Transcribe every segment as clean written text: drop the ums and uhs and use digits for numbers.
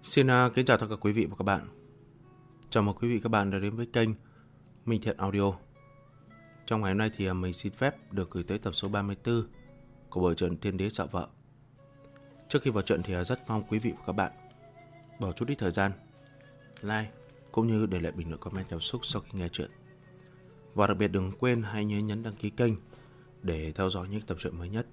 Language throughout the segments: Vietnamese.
Kính chào tất cả quý vị và các bạn. Chào mừng quý vị và các bạn đã đến với kênh Minh Thiện Audio. Trong ngày hôm nay thì mình xin phép được gửi tới tập số 34 của bộ truyện Thiên Đế Sợ Vợ. Trước khi vào truyện thì rất mong quý vị và các bạn bỏ chút ít thời gian like cũng như để lại bình luận comment cảm xúc sau khi nghe truyện. Và đặc biệt đừng quên hãy nhấn đăng ký kênh để theo dõi những tập truyện mới nhất.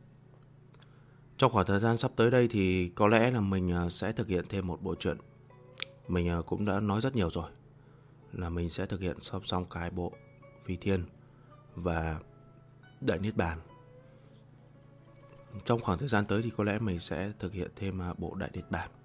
Trong khoảng thời gian sắp tới đây thì có lẽ là mình sẽ thực hiện thêm một bộ truyện. Mình cũng đã nói rất nhiều rồi là mình sẽ thực hiện song song cái bộ Phi Thiên và Đại Niết Bàn. Trong khoảng thời gian tới thì có lẽ mình sẽ thực hiện thêm bộ Đại Niết Bàn.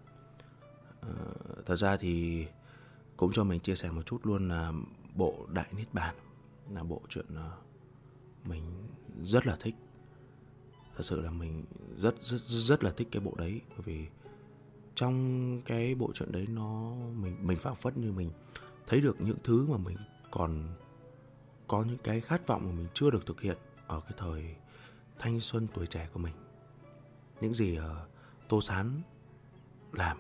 Thật ra thì cũng cho mình chia sẻ một chút luôn là bộ Đại Niết Bàn là bộ truyện mình rất là thích. Thật sự là mình rất là thích cái bộ đấy, bởi vì trong cái bộ truyện đấy mình phảng phất như mình thấy được những thứ mà mình còn có những cái khát vọng mà mình chưa được thực hiện ở cái thời thanh xuân tuổi trẻ của mình. Những gì Tô Sán làm,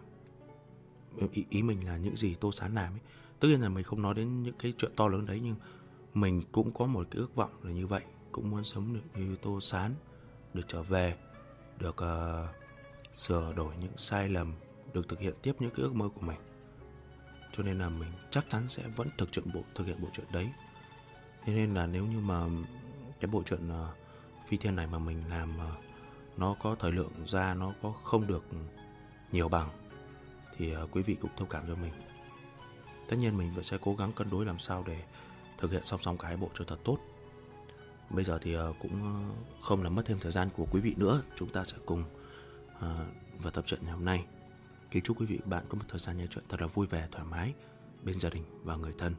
ý mình là những gì Tô Sán làm ấy. Tất nhiên là mình không nói đến những cái chuyện to lớn đấy, nhưng mình cũng có một cái ước vọng là như vậy, cũng muốn sống được như Tô Sán, được trở về, được sửa đổi những sai lầm, được thực hiện tiếp những cái ước mơ của mình. Cho nên là mình chắc chắn sẽ vẫn thực hiện bộ truyện đấy. Thế nên là nếu như mà cái bộ truyện Phi Thiên này mà mình làm nó có thời lượng ra, nó có không được nhiều bằng thì quý vị cũng thông cảm cho mình. Tất nhiên mình vẫn sẽ cố gắng cân đối làm sao để thực hiện song song cái bộ cho thật tốt. Bây giờ thì cũng không làm mất thêm thời gian của quý vị nữa. Chúng ta sẽ cùng vào tập truyện ngày hôm nay. Kính chúc quý vị và các bạn có một thời gian nghe truyện thật là vui vẻ, thoải mái bên gia đình và người thân.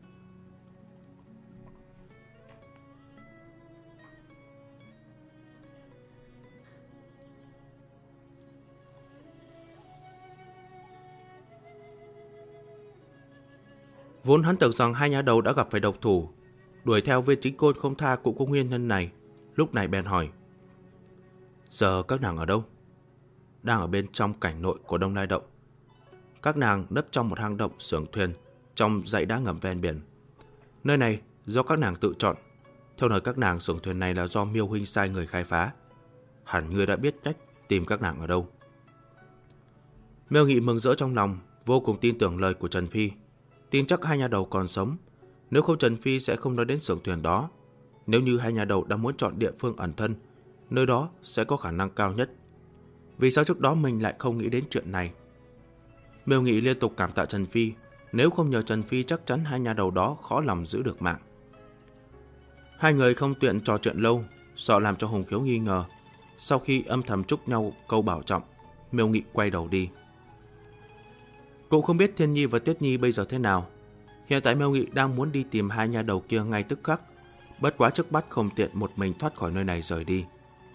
Vốn hắn tưởng rằng hai nhà đầu đã gặp phải độc thủ, đuổi theo Viên Chính Côn không tha cũng có nguyên nhân này. Lúc này bèn hỏi: giờ các nàng ở đâu? Đang ở bên trong cảnh nội của Đông Lai Động. Các nàng nấp trong một hang động xưởng thuyền trong dãy đá ngầm ven biển. Nơi này do các nàng tự chọn. Theo lời các nàng, xưởng thuyền này là do Miêu huynh sai người khai phá. Hẳn ngươi đã biết cách tìm các nàng ở đâu. Miêu Nghị mừng rỡ trong lòng, vô cùng tin tưởng lời của Trần Phi. Tin chắc hai nhà đầu còn sống. Nếu không, Trần Phi sẽ không nói đến xưởng thuyền đó. Nếu như hai nhà đầu đã muốn chọn địa phương ẩn thân, nơi đó sẽ có khả năng cao nhất. Vì sao trước đó mình lại không nghĩ đến chuyện này? Miêu Nghị liên tục cảm tạ Trần Phi. Nếu không nhờ Trần Phi, chắc chắn hai nhà đầu đó khó lòng giữ được mạng. Hai người không tiện trò chuyện lâu, sợ làm cho Hùng Khiếu nghi ngờ. Sau khi âm thầm chúc nhau câu bảo trọng, Miêu Nghị quay đầu đi. Cũng không biết Thiên Nhi và Tuyết Nhi bây giờ thế nào. Hiện tại Miêu Nghị đang muốn đi tìm hai nhà đầu kia ngay tức khắc. Bất quá trước mắt không tiện một mình thoát khỏi nơi này rời đi.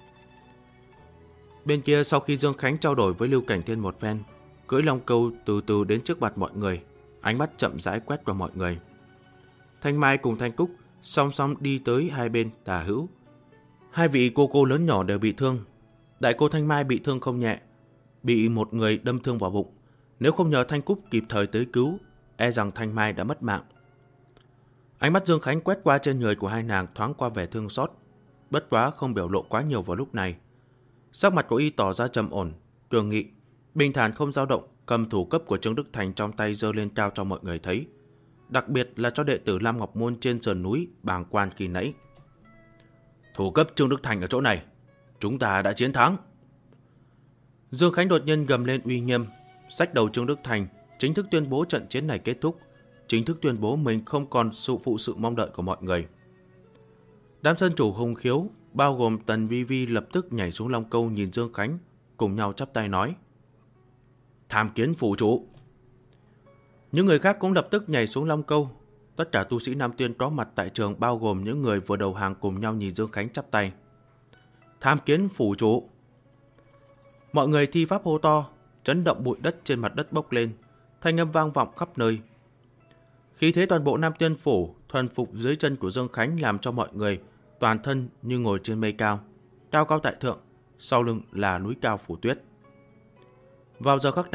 Bên kia, sau khi Dương Khánh trao đổi với Lưu Cảnh Thiên một phen, cưỡi long câu từ từ đến trước mặt mọi người, ánh mắt chậm rãi quét qua mọi người. Thanh Mai cùng Thanh Cúc song song đi tới hai bên tả hữu. Hai vị cô lớn nhỏ đều bị thương. Đại cô Thanh Mai bị thương không nhẹ, bị một người đâm thương vào bụng. Nếu không nhờ Thanh Cúc kịp thời tới cứu, e rằng Thanh Mai đã mất mạng. Ánh mắt Dương Khánh quét qua trên người của hai nàng, thoáng qua vẻ thương xót, bất quá không biểu lộ quá nhiều vào lúc này. Sắc mặt của y tỏ ra trầm ổn, cường nghị, bình thản không dao động, cầm thủ cấp của Trương Đức Thành trong tay giơ lên cao cho mọi người thấy, đặc biệt là cho đệ tử Lam Ngọc Môn trên sườn núi bàng quan khi nãy. Thủ cấp Trương Đức Thành ở chỗ này, chúng ta đã chiến thắng. Dương Khánh đột nhiên gầm lên uy nghiêm, xách đầu Trương Đức Thành, chính thức tuyên bố trận chiến này kết thúc, chính thức tuyên bố mình không còn phụ sự mong đợi của mọi người. Đám dân chủ Hùng Khiếu, bao gồm Tần Vi Vi, lập tức nhảy xuống long câu nhìn Dương Khánh, cùng nhau chắp tay nói: tham kiến phủ chủ. Những người khác cũng lập tức nhảy xuống long câu. Tất cả tu sĩ Nam Tuyên có mặt tại trường, bao gồm những người vừa đầu hàng, cùng nhau nhìn Dương Khánh chắp tay: tham kiến phủ chủ. Mọi người thi pháp hô to, chấn động bụi đất trên mặt đất bốc lên, thanh âm vang vọng khắp nơi. Khí thế toàn bộ Nam Tuyên phủ thuần phục dưới chân của Dương Khánh làm cho mọi người toàn thân như ngồi trên mây cao, cao cao tại thượng, sau lưng là núi cao phủ tuyết. Vào giờ khắc này,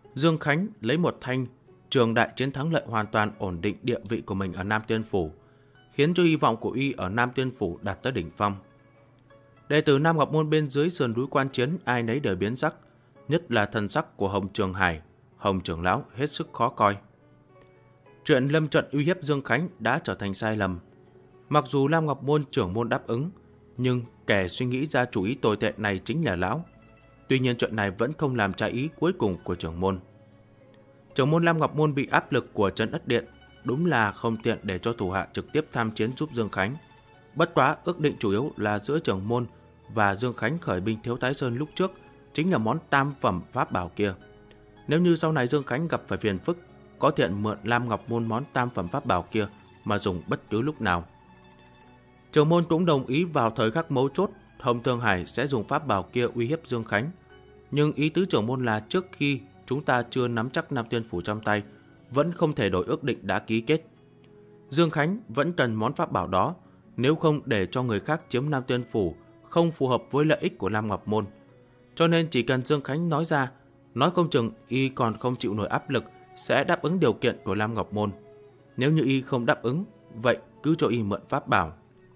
Dương Khánh lấy một thanh trường đại chiến thắng lợi hoàn toàn ổn định địa vị của mình ở Nam Tiên Phủ, khiến cho hy vọng của y ở Nam Tiên Phủ đạt tới đỉnh phong. Đệ tử Nam Ngọc Môn bên dưới sườn núi quan chiến ai nấy đều biến sắc, nhất là thần sắc của Hồng Trường Hải, Hồng trưởng lão hết sức khó coi. Chuyện lâm trận uy hiếp Dương Khánh đã trở thành sai lầm. Mặc dù Nam Ngọc Môn trưởng môn đáp ứng, nhưng kẻ suy nghĩ ra chủ ý tồi tệ này chính là lão. Tuy nhiên chuyện này vẫn không làm trái ý cuối cùng của trưởng môn. Trưởng môn Nam Ngọc Môn bị áp lực của Trấn Ất Điện, đúng là không tiện để cho thủ hạ trực tiếp tham chiến giúp Dương Khánh. Bất quá ước định chủ yếu là giữa trưởng môn và Dương Khánh khởi binh Thiếu Thái Sơn lúc trước chính là món tam phẩm pháp bảo kia. Nếu như sau này Dương Khánh gặp phải phiền phức, có tiện mượn Lam Ngọc Môn món tam phẩm pháp bảo kia mà dùng bất cứ lúc nào. Trưởng môn cũng đồng ý vào thời khắc mấu chốt, Hồng Thương Hải sẽ dùng pháp bảo kia uy hiếp Dương Khánh. Nhưng ý tứ trưởng môn là trước khi chúng ta chưa nắm chắc Nam Tiên Phủ trong tay, vẫn không thể đổi ước định đã ký kết. Dương Khánh vẫn cần món pháp bảo đó, nếu không để cho người khác chiếm Nam Tiên Phủ không phù hợp với lợi ích của Lam Ngọc Môn. Cho nên chỉ cần Dương Khánh nói ra, nói không chừng y còn không chịu nổi áp lực sẽ đáp ứng điều kiện của Lam Ngọc Môn. Nếu như y không đáp ứng, vậy cứ cho y mượn pháp bảo.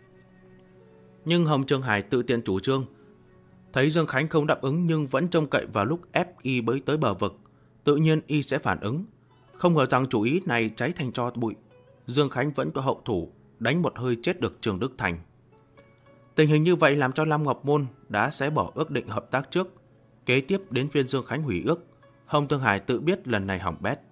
Nhưng Hồng Trường Hải tự tiện chủ trương, thấy Dương Khánh không đáp ứng nhưng vẫn trông cậy vào lúc ép y bới tới bờ vực, tự nhiên y sẽ phản ứng. Không ngờ rằng chủ ý này cháy thành tro bụi, Dương Khánh vẫn có hậu thủ, đánh một hơi chết được Trường Đức Thành. Tình hình như vậy làm cho Lam Ngọc Môn đã xé bỏ ước định hợp tác trước. Kế tiếp đến phiên Dương Khánh hủy ước, Hồng Thương Hải tự biết lần này hỏng bét.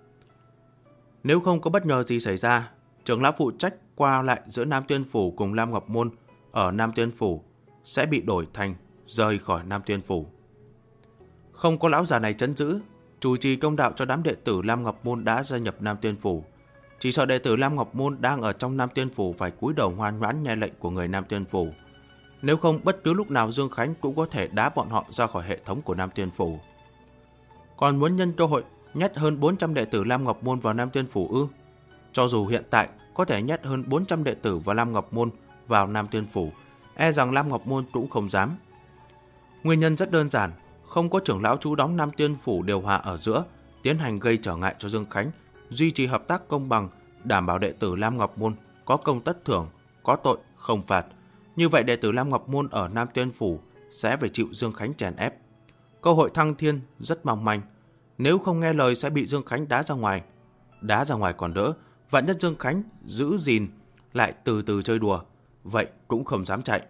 Nếu không có bất ngờ gì xảy ra, trưởng lão phụ trách qua lại giữa Nam Tiên Phủ cùng Lam Ngọc Môn ở Nam Tiên Phủ sẽ bị đổi thành rời khỏi Nam Tiên Phủ. Không có lão già này trấn giữ, chủ trì công đạo cho đám đệ tử Lam Ngọc Môn đã gia nhập Nam Tiên Phủ. Chỉ sợ đệ tử Lam Ngọc Môn đang ở trong Nam Tiên Phủ phải cúi đầu ngoan ngoãn nghe lệnh của người Nam Tiên Phủ. Nếu không, bất cứ lúc nào Dương Khánh cũng có thể đá bọn họ ra khỏi hệ thống của Nam Tiên Phủ. Còn muốn nhân cơ hội nhét hơn 400 đệ tử Lam Ngọc Môn vào Nam Tiên Phủ ư? Cho dù hiện tại có thể nhét hơn 400 đệ tử vào Lam Ngọc Môn vào Nam Tiên Phủ, e rằng Lam Ngọc Môn cũng không dám. Nguyên nhân rất đơn giản, không có trưởng lão trú đóng Nam Tiên Phủ điều hòa ở giữa, tiến hành gây trở ngại cho Dương Khánh, duy trì hợp tác công bằng, đảm bảo đệ tử Lam Ngọc Môn có công tất thưởng, có tội không phạt. Như vậy đệ tử Lam Ngọc Môn ở Nam Tiên Phủ sẽ phải chịu Dương Khánh chèn ép. Cơ hội thăng thiên rất mong manh, nếu không nghe lời sẽ bị Dương Khánh đá ra ngoài. Đá ra ngoài còn đỡ, vạn nhất Dương Khánh giữ gìn lại từ từ chơi đùa, vậy cũng không dám chạy.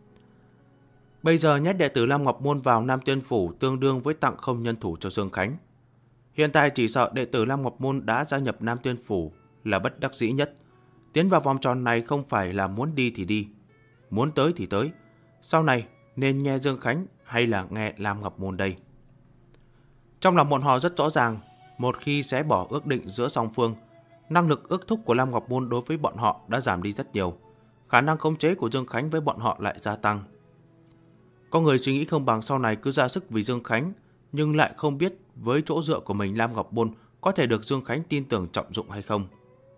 Bây giờ nhét đệ tử Lam Ngọc Môn vào Nam Tiên Phủ tương đương với tặng không nhân thủ cho Dương Khánh. Hiện tại chỉ sợ đệ tử Lam Ngọc Môn đã gia nhập Nam Tiên Phủ là bất đắc dĩ nhất. Tiến vào vòng tròn này không phải là muốn đi thì đi, muốn tới thì tới. Sau này nên nghe Dương Khánh hay là nghe Lam Ngọc Môn đây? Trong lòng bọn họ rất rõ ràng, một khi xé bỏ ước định giữa song phương, năng lực ước thúc của Lam Ngọc Môn đối với bọn họ đã giảm đi rất nhiều. Khả năng khống chế của Dương Khánh với bọn họ lại gia tăng. Có người suy nghĩ không bằng sau này cứ ra sức vì Dương Khánh, nhưng lại không biết với chỗ dựa của mình Lam Ngọc Môn có thể được Dương Khánh tin tưởng trọng dụng hay không.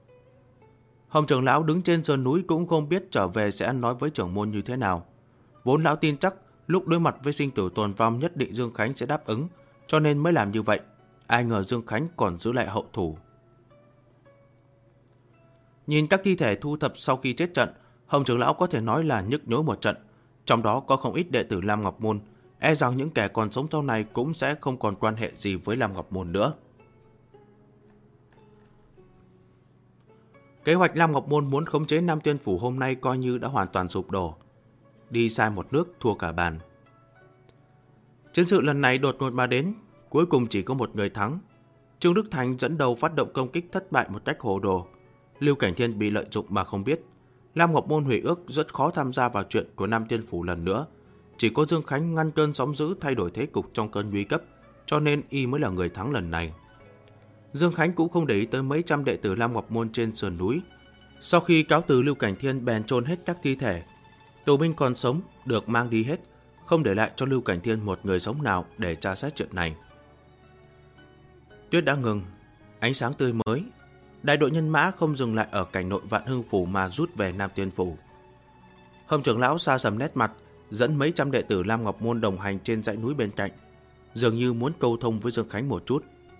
Hồng trưởng lão đứng trên sườn núi cũng không biết trở về sẽ nói với trưởng môn như thế nào. Vốn lão tin chắc lúc đối mặt với sinh tử tồn vong nhất định Dương Khánh sẽ đáp ứng, cho nên mới làm như vậy. Ai ngờ Dương Khánh còn giữ lại hậu thủ. Nhìn các thi thể thu thập sau khi chết trận, Hồng trưởng lão có thể nói là nhức nhối một trận. Trong đó có không ít đệ tử Lam Ngọc Môn, e rằng những kẻ còn sống sau này cũng sẽ không còn quan hệ gì với Lam Ngọc Môn nữa. Kế hoạch Lam Ngọc Môn muốn khống chế Nam Tiên Phủ hôm nay coi như đã hoàn toàn sụp đổ. Đi sai một nước thua cả bàn. Chiến sự lần này đột ngột mà đến, cuối cùng chỉ có một người thắng. Trương Đức Thành dẫn đầu phát động công kích thất bại một cách hồ đồ. Lưu Cảnh Thiên bị lợi dụng mà không biết. Lam Ngọc Môn hủy ước rất khó tham gia vào chuyện của Nam Tiên Phủ lần nữa. Chỉ có Dương Khánh ngăn cơn sóng dữ thay đổi thế cục trong cơn nguy cấp, cho nên y mới là người thắng lần này. Dương Khánh cũng không để ý tới mấy trăm đệ tử Lam Ngọc Môn trên sườn núi. Sau khi cáo từ Lưu Cảnh Thiên bèn chôn hết các thi thể. Tù binh còn sống được mang đi hết, không để lại cho Lưu Cảnh Thiên một người sống nào để tra xét chuyện này. Tuyết đã ngừng, ánh sáng tươi mới. Đại đội nhân mã không dừng lại ở cảnh nội Vạn Hưng Phủ mà rút về Nam Tiên Phủ. Hồng trưởng lão xa sầm nét mặt, dẫn mấy trăm đệ tử Lam Ngọc Môn đồng hành trên dãy núi bên cạnh, dường như muốn câu thông với Dương Khánh một chút.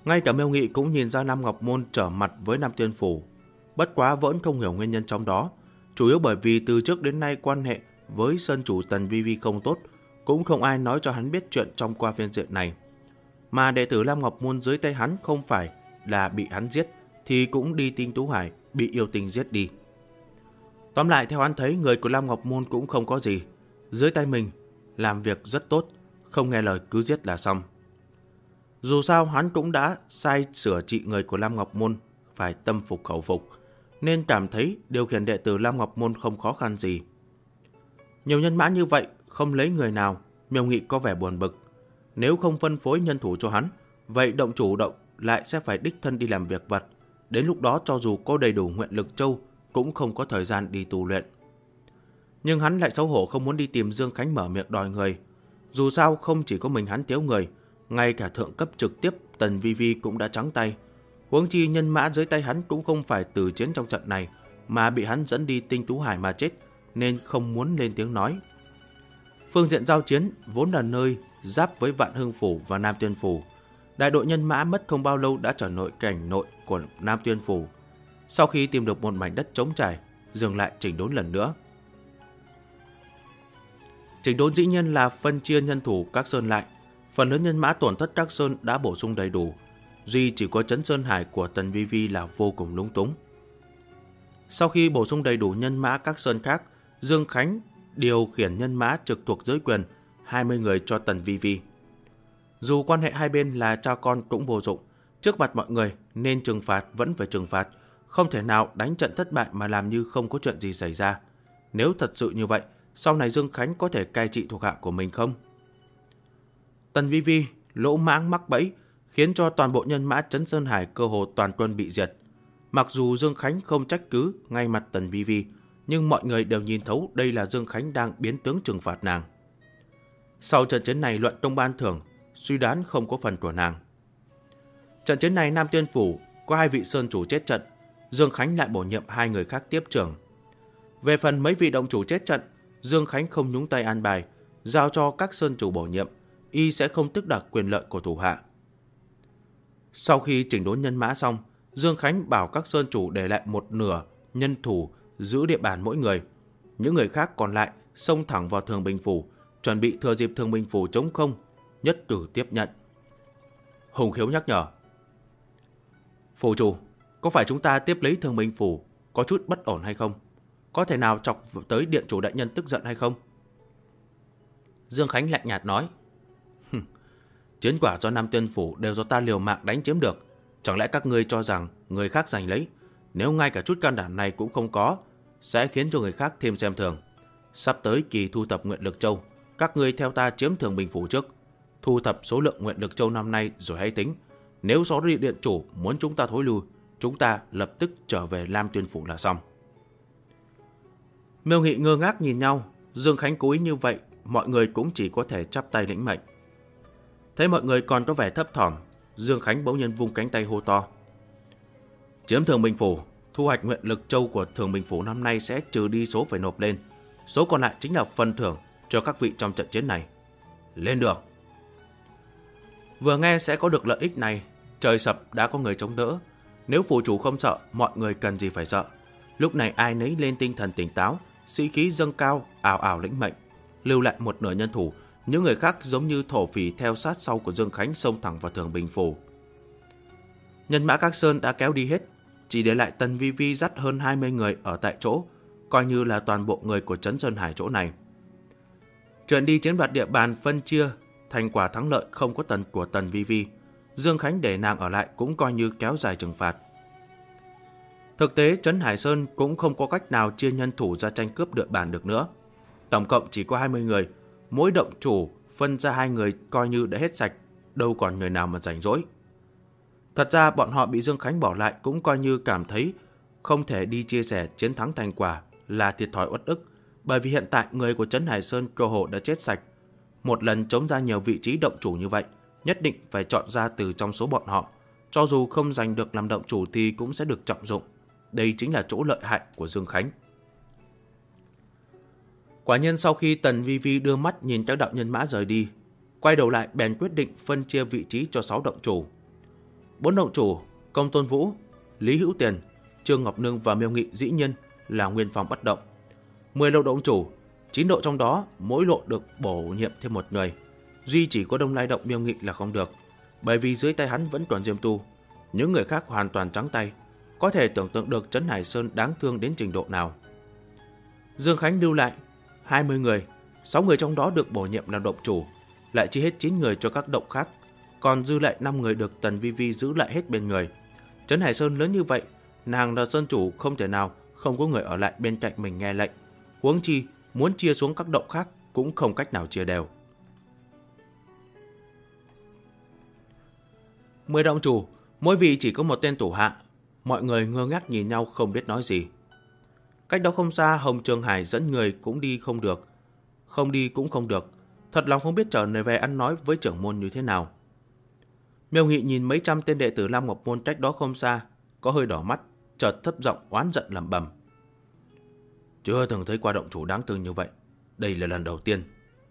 Ngay cả Miêu Nghị cũng nhìn ra Nam Ngọc Môn trở mặt với Nam Tiên Phủ. Bất quá vẫn không hiểu nguyên nhân trong đó, chủ yếu bởi vì từ trước đến nay quan hệ với sơn chủ Tần Vi Vi không tốt, cũng không ai nói cho hắn biết chuyện trong qua phiên diện này. Mà đệ tử Nam Ngọc Môn dưới tay hắn không phải là bị hắn giết, thì cũng đi Tinh Tú Hải bị yêu tinh giết đi. Tóm lại, theo hắn thấy, người của Nam Ngọc Môn cũng không có gì, dưới tay mình làm việc rất tốt, không nghe lời cứ giết là xong. Dù sao hắn cũng đã sai sửa trị người của Lam Ngọc Môn phải tâm phục khẩu phục, nên cảm thấy điều khiển đệ tử Lam Ngọc Môn không khó khăn gì. Nhiều nhân mã như vậy, không lấy người nào, Miêu Nghị có vẻ buồn bực. Nếu không phân phối nhân thủ cho hắn, vậy động chủ động lại sẽ phải đích thân đi làm việc vặt. Đến lúc đó cho dù có đầy đủ nguyện lực châu, cũng không có thời gian đi tu luyện. Nhưng hắn lại xấu hổ không muốn đi tìm Dương Khánh mở miệng đòi người. Dù sao không chỉ có mình hắn thiếu người, ngay cả thượng cấp trực tiếp Tần Vi Vi cũng đã trắng tay. Huống chi nhân mã dưới tay hắn cũng không phải từ chiến trong trận này, mà bị hắn dẫn đi Tinh Tú Hải mà chết, nên không muốn lên tiếng nói. Phương diện giao chiến vốn là nơi giáp với Vạn Hưng Phủ và Nam Tuyên Phủ. Đại đội nhân mã mất không bao lâu đã trở nội cảnh nội của Nam Tuyên Phủ. Sau khi tìm được một mảnh đất trống trải, dừng lại chỉnh đốn lần nữa. Chỉnh đốn dĩ nhiên là phân chia nhân thủ các sơn lại. Phần lớn nhân mã tổn thất các sơn đã bổ sung đầy đủ, duy chỉ có Trấn Sơn Hải của Tần Vi Vi là vô cùng lúng túng. Sau khi bổ sung đầy đủ nhân mã các sơn khác, Dương Khánh điều khiển nhân mã trực thuộc dưới quyền 20 người cho Tần Vi Vi. Dù quan hệ hai bên là cha con cũng vô dụng, trước mặt mọi người nên trừng phạt vẫn phải trừng phạt, không thể nào đánh trận thất bại mà làm như không có chuyện gì xảy ra. Nếu thật sự như vậy, sau này Dương Khánh có thể cai trị thuộc hạ của mình không? Tần Vi Vi lỗ mãng mắc bẫy, khiến cho toàn bộ nhân mã Trấn Sơn Hải cơ hồ toàn quân bị diệt. Mặc dù Dương Khánh không trách cứ ngay mặt Tần Vi Vi, nhưng mọi người đều nhìn thấu đây là Dương Khánh đang biến tướng trừng phạt nàng. Sau trận chiến này luận tông ban thưởng, suy đoán không có phần của nàng. Trận chiến này Nam Tuyên Phủ có 2 vị sơn chủ chết trận, Dương Khánh lại bổ nhiệm 2 người khác tiếp trưởng. Về phần mấy vị động chủ chết trận, Dương Khánh không nhúng tay an bài, giao cho các sơn chủ bổ nhiệm, y sẽ không tước đoạt quyền lợi của thủ hạ. Sau khi chỉnh đốn nhân mã xong, Dương Khánh bảo các sơn chủ để lại một nửa nhân thủ giữ địa bàn mỗi người. Những người khác còn lại xông thẳng vào Thường Bình Phủ, chuẩn bị thừa dịp Thường Bình Phủ trống không, nhất cử tiếp nhận. Hùng Khiếu nhắc nhở: Phủ chủ, có phải chúng ta tiếp lấy Thường Bình Phủ có chút bất ổn hay không? Có thể nào chọc tới điện chủ đại nhân tức giận hay không? Dương Khánh lạnh nhạt nói: Chiến quả do Nam Tuyên Phủ đều do ta liều mạng đánh chiếm được. Chẳng lẽ các ngươi cho rằng người khác giành lấy? Nếu ngay cả chút can đảm này cũng không có, sẽ khiến cho người khác thêm xem thường. Sắp tới kỳ thu thập nguyện lực châu, các ngươi theo ta chiếm Thường Bình Phủ trước, thu thập số lượng nguyện lực châu năm nay rồi hãy tính. Nếu Gió Điện chủ muốn chúng ta thối lui, chúng ta lập tức trở về Nam Tuyên Phủ là xong. Miêu Nghị ngơ ngác nhìn nhau. Dương Khánh cố ý như vậy, mọi người cũng chỉ có thể chắp tay lĩnh mệnh. Thấy mọi người còn có vẻ thấp thỏm, Dương Khánh bỗng nhiên vung cánh tay hô to: Chiếm Thường Bình Phủ, thu hoạch nguyện lực châu của Thường Bình Phủ năm nay sẽ trừ đi số phải nộp lên. Số còn lại chính là phần thưởng cho các vị trong trận chiến này. Lên đường! Vừa nghe sẽ có được lợi ích này, trời sập đã có người chống đỡ. Nếu phủ chủ không sợ, mọi người cần gì phải sợ. Lúc này ai nấy lên tinh thần tỉnh táo, sĩ khí dâng cao, ào ào lĩnh mệnh, lưu lại một nửa nhân thủ. Những người khác giống như thổ phỉ theo sát sau của Dương Khánh xông thẳng vào Thường Bình Phủ. Nhân mã các sơn đã kéo đi hết, chỉ để lại Tần Vi Vi dắt hơn 20 người ở tại chỗ, coi như là toàn bộ người của Trấn Sơn Hải chỗ này. Chuyện đi chiếm đoạt địa bàn phân chia, thành quả thắng lợi không có tần của Tần Vi Vi, Dương Khánh để nàng ở lại cũng coi như kéo dài trừng phạt. Thực tế Trấn Hải Sơn cũng không có cách nào chia nhân thủ ra tranh cướp địa bàn được nữa. Tổng cộng chỉ có 20 người, mỗi động chủ phân ra 2 người coi như đã hết sạch, đâu còn người nào mà rảnh rỗi. Thật ra bọn họ bị Dương Khánh bỏ lại cũng coi như cảm thấy không thể đi chia sẻ chiến thắng thành quả là thiệt thòi uất ức, bởi vì hiện tại người của Trấn Hải Sơn cơ hồ đã chết sạch. Một lần chống ra nhiều vị trí động chủ như vậy, nhất định phải chọn ra từ trong số bọn họ. Cho dù không giành được làm động chủ thì cũng sẽ được trọng dụng. Đây chính là chỗ lợi hại của Dương Khánh. Quả nhiên sau khi Tần Vi Vi đưa mắt nhìn các đạo nhân mã rời đi, quay đầu lại bèn quyết định phân chia vị trí cho 6 động chủ. 4 động chủ, Công Tôn Vũ, Lý Hữu Tiền, Trương Ngọc Nương và Miêu Nghị dĩ nhiên là nguyên phong bất động. 10 lộ động chủ, 9 lộ trong đó mỗi lộ được bổ nhiệm thêm một người. Duy chỉ có Đông Lai Động Miêu Nghị là không được, bởi vì dưới tay hắn vẫn còn Diêm Tu. Những người khác hoàn toàn trắng tay, có thể tưởng tượng được Trấn Hải Sơn đáng thương đến trình độ nào. Dương Khánh lưu lại 20 người, 6 người trong đó được bổ nhiệm làm động chủ, lại chia hết 9 người cho các động khác, còn dư lại 5 người được Tần Vi Vi giữ lại hết bên người. Trấn Hải Sơn lớn như vậy, nàng là sơn chủ không thể nào không có người ở lại bên cạnh mình nghe lệnh. Huống chi muốn chia xuống các động khác cũng không cách nào chia đều. 10 động chủ, mỗi vị chỉ có một tên thủ hạ. Mọi người ngơ ngác nhìn nhau không biết nói gì. Cách đó không xa, Hồng Trường Hải dẫn người cũng đi không được. Không đi cũng không được. Thật lòng không biết trở về ăn nói với trưởng môn như thế nào. Miêu Nghị nhìn mấy trăm tên đệ tử Lam Ngọc Môn cách đó không xa, có hơi đỏ mắt, chợt thấp giọng oán giận lẩm bẩm. Chưa từng thấy qua động chủ đáng thương như vậy. Đây là lần đầu tiên.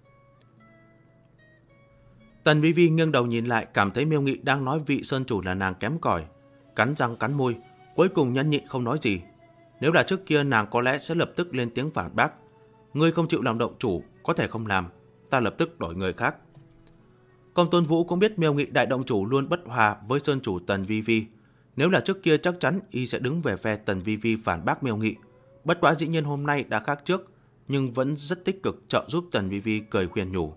Tần Vi Vi nghiêng đầu nhìn lại, cảm thấy Miêu Nghị đang nói vị sơn chủ là nàng kém cỏi, cắn răng cắn môi, cuối cùng nhẫn nhịn không nói gì. Nếu là trước kia nàng có lẽ sẽ lập tức lên tiếng phản bác. Ngươi không chịu làm động chủ, có thể không làm, ta lập tức đổi người khác. Công Tôn Vũ cũng biết Miêu Nghị đại động chủ luôn bất hòa với sơn chủ Tần Vi Vi. Nếu là trước kia chắc chắn y sẽ đứng về phe Tần Vi Vi phản bác Miêu Nghị. Bất quá dĩ nhiên hôm nay đã khác trước, nhưng vẫn rất tích cực trợ giúp Tần Vi Vi cười khuyên nhủ.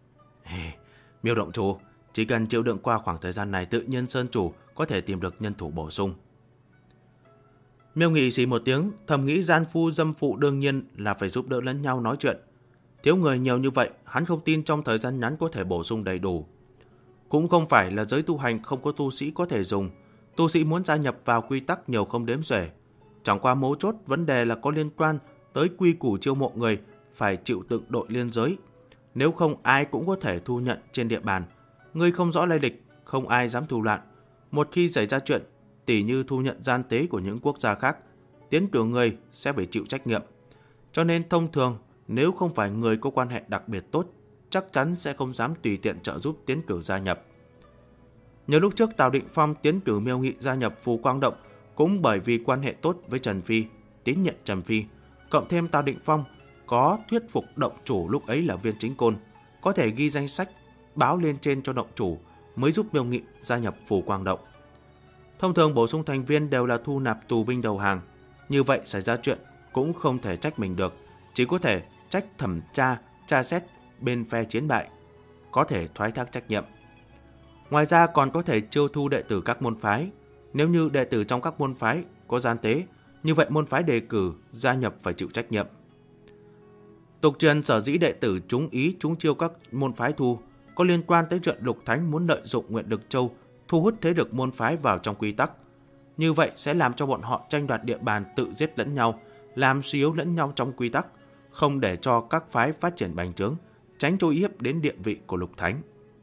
Miêu động chủ, chỉ cần chịu đựng qua khoảng thời gian này, tự nhiên sơn chủ có thể tìm được nhân thủ bổ sung. Miêu Nghị xì một tiếng, thầm nghĩ gian phu dâm phụ đương nhiên là phải giúp đỡ lẫn nhau nói chuyện. Thiếu người nhiều như vậy, hắn không tin trong thời gian ngắn có thể bổ sung đầy đủ. Cũng không phải là giới tu hành không có tu sĩ có thể dùng. Tu sĩ muốn gia nhập vào quy tắc nhiều không đếm xuể. Chẳng qua mấu chốt vấn đề là có liên quan tới quy củ chiêu mộ người phải chịu đựng đội liên giới. Nếu không ai cũng có thể thu nhận trên địa bàn. Người không rõ lai lịch, không ai dám thủ loạn. Một khi xảy ra chuyện, tỉ như thu nhận gian tế của những quốc gia khác, tiến cử người sẽ phải chịu trách nhiệm. Cho nên thông thường, nếu không phải người có quan hệ đặc biệt tốt, chắc chắn sẽ không dám tùy tiện trợ giúp tiến cử gia nhập. Nhờ lúc trước Tào Định Phong tiến cử Miêu Nghị gia nhập Phù Quang Động cũng bởi vì quan hệ tốt với Trần Phi, tín nhận Trần Phi, cộng thêm Tào Định Phong có thuyết phục động chủ lúc ấy là Viên Chính Côn, có thể ghi danh sách báo lên trên cho động chủ mới giúp Miêu Nghị gia nhập Phù Quang Động. Thông thường bổ sung thành viên đều là thu nạp tù binh đầu hàng, như vậy xảy ra chuyện cũng không thể trách mình được, chỉ có thể trách thẩm tra xét bên phe chiến bại, có thể thoái thác trách nhiệm. Ngoài ra còn có thể chiêu thu đệ tử các môn phái. Nếu như đệ tử trong các môn phái có gian tế, như vậy môn phái đề cử gia nhập phải chịu trách nhiệm. Tục truyền sở dĩ đệ tử trúng ý trúng chiêu các môn phái thu có liên quan tới chuyện Lục Thánh muốn lợi dụng Nguyện Lực Châu thu hút thế lực môn phái vào trong quy tắc. Như vậy sẽ làm cho bọn họ tranh đoạt địa bàn, tự giết lẫn nhau, làm suy yếu lẫn nhau trong quy tắc, không để cho các phái phát triển bành trướng, tránh uy hiếp đến địa vị của Lục Thánh.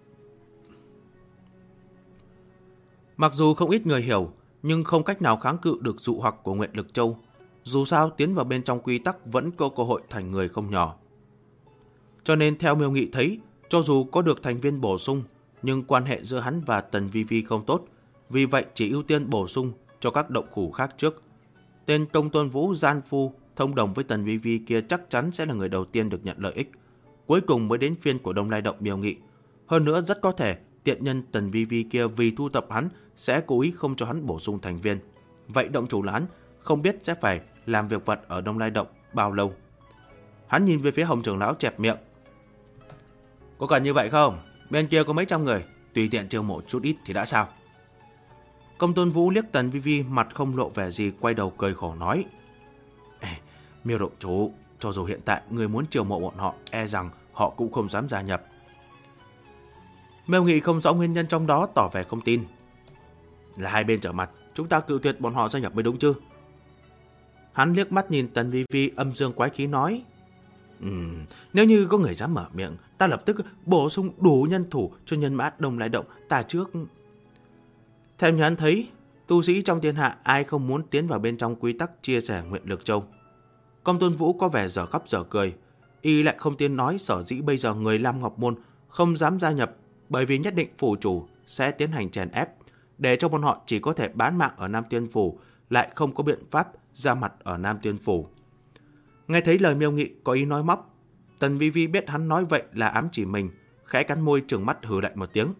Mặc dù không ít người hiểu, nhưng không cách nào kháng cự được dụ hoặc của Nguyện Lực Châu. Dù sao tiến vào bên trong quy tắc vẫn có cơ hội thành người không nhỏ. Cho nên theo Miêu Nghị thấy, cho dù có được thành viên bổ sung, nhưng quan hệ giữa hắn và Tần Vi Vi không tốt, vì vậy chỉ ưu tiên bổ sung cho các động phủ khác trước. Tên Công Tôn Vũ gian phu thông đồng với Tần Vi Vi kia chắc chắn sẽ là người đầu tiên được nhận lợi ích, cuối cùng mới đến phiên của Đông Lai Động Miêu Nghị. Hơn nữa rất có thể tiện nhân Tần Vi Vi kia vì thu tập hắn sẽ cố ý không cho hắn bổ sung thành viên. Vậy động chủ là hắn, không biết sẽ phải làm việc vật ở Đông Lai Động bao lâu. Hắn nhìn về phía Hồng trưởng lão chẹp miệng. Có cần như vậy không? Bên kia có mấy trăm người, tùy tiện chiêu mộ chút ít thì đã sao? Công Tôn Vũ liếc Tần Vi Vi, mặt không lộ vẻ gì, quay đầu cười khổ nói. Miêu động chủ, cho dù hiện tại người muốn chiêu mộ bọn họ, e rằng họ cũng không dám gia nhập. Miêu Nghị không rõ nguyên nhân trong đó, tỏ vẻ không tin. Là hai bên trở mặt, chúng ta cự tuyệt bọn họ gia nhập mới đúng chứ? Hắn liếc mắt nhìn Tần Vi Vi, âm dương quái khí nói. Nếu như có người dám mở miệng, ta lập tức bổ sung đủ nhân thủ cho nhân mã Đông Lai Động ta trước. Theo như hắn thấy, tu sĩ trong thiên hạ ai không muốn tiến vào bên trong quy tắc chia sẻ Nguyện Lực Châu. Công Tôn Vũ có vẻ dở khóc dở cười, y lại không tin nói sở dĩ bây giờ người Lam Ngọc Môn không dám gia nhập, bởi vì nhất định phủ chủ sẽ tiến hành chèn ép, để cho bọn họ chỉ có thể bán mạng ở Nam Tiên Phủ, lại không có biện pháp ra mặt ở Nam Tiên Phủ. Nghe thấy lời Miêu Nghị có ý nói móc, Tần Vi Vi biết hắn nói vậy là ám chỉ mình, khẽ cắn môi trừng mắt hừ lạnh một tiếng.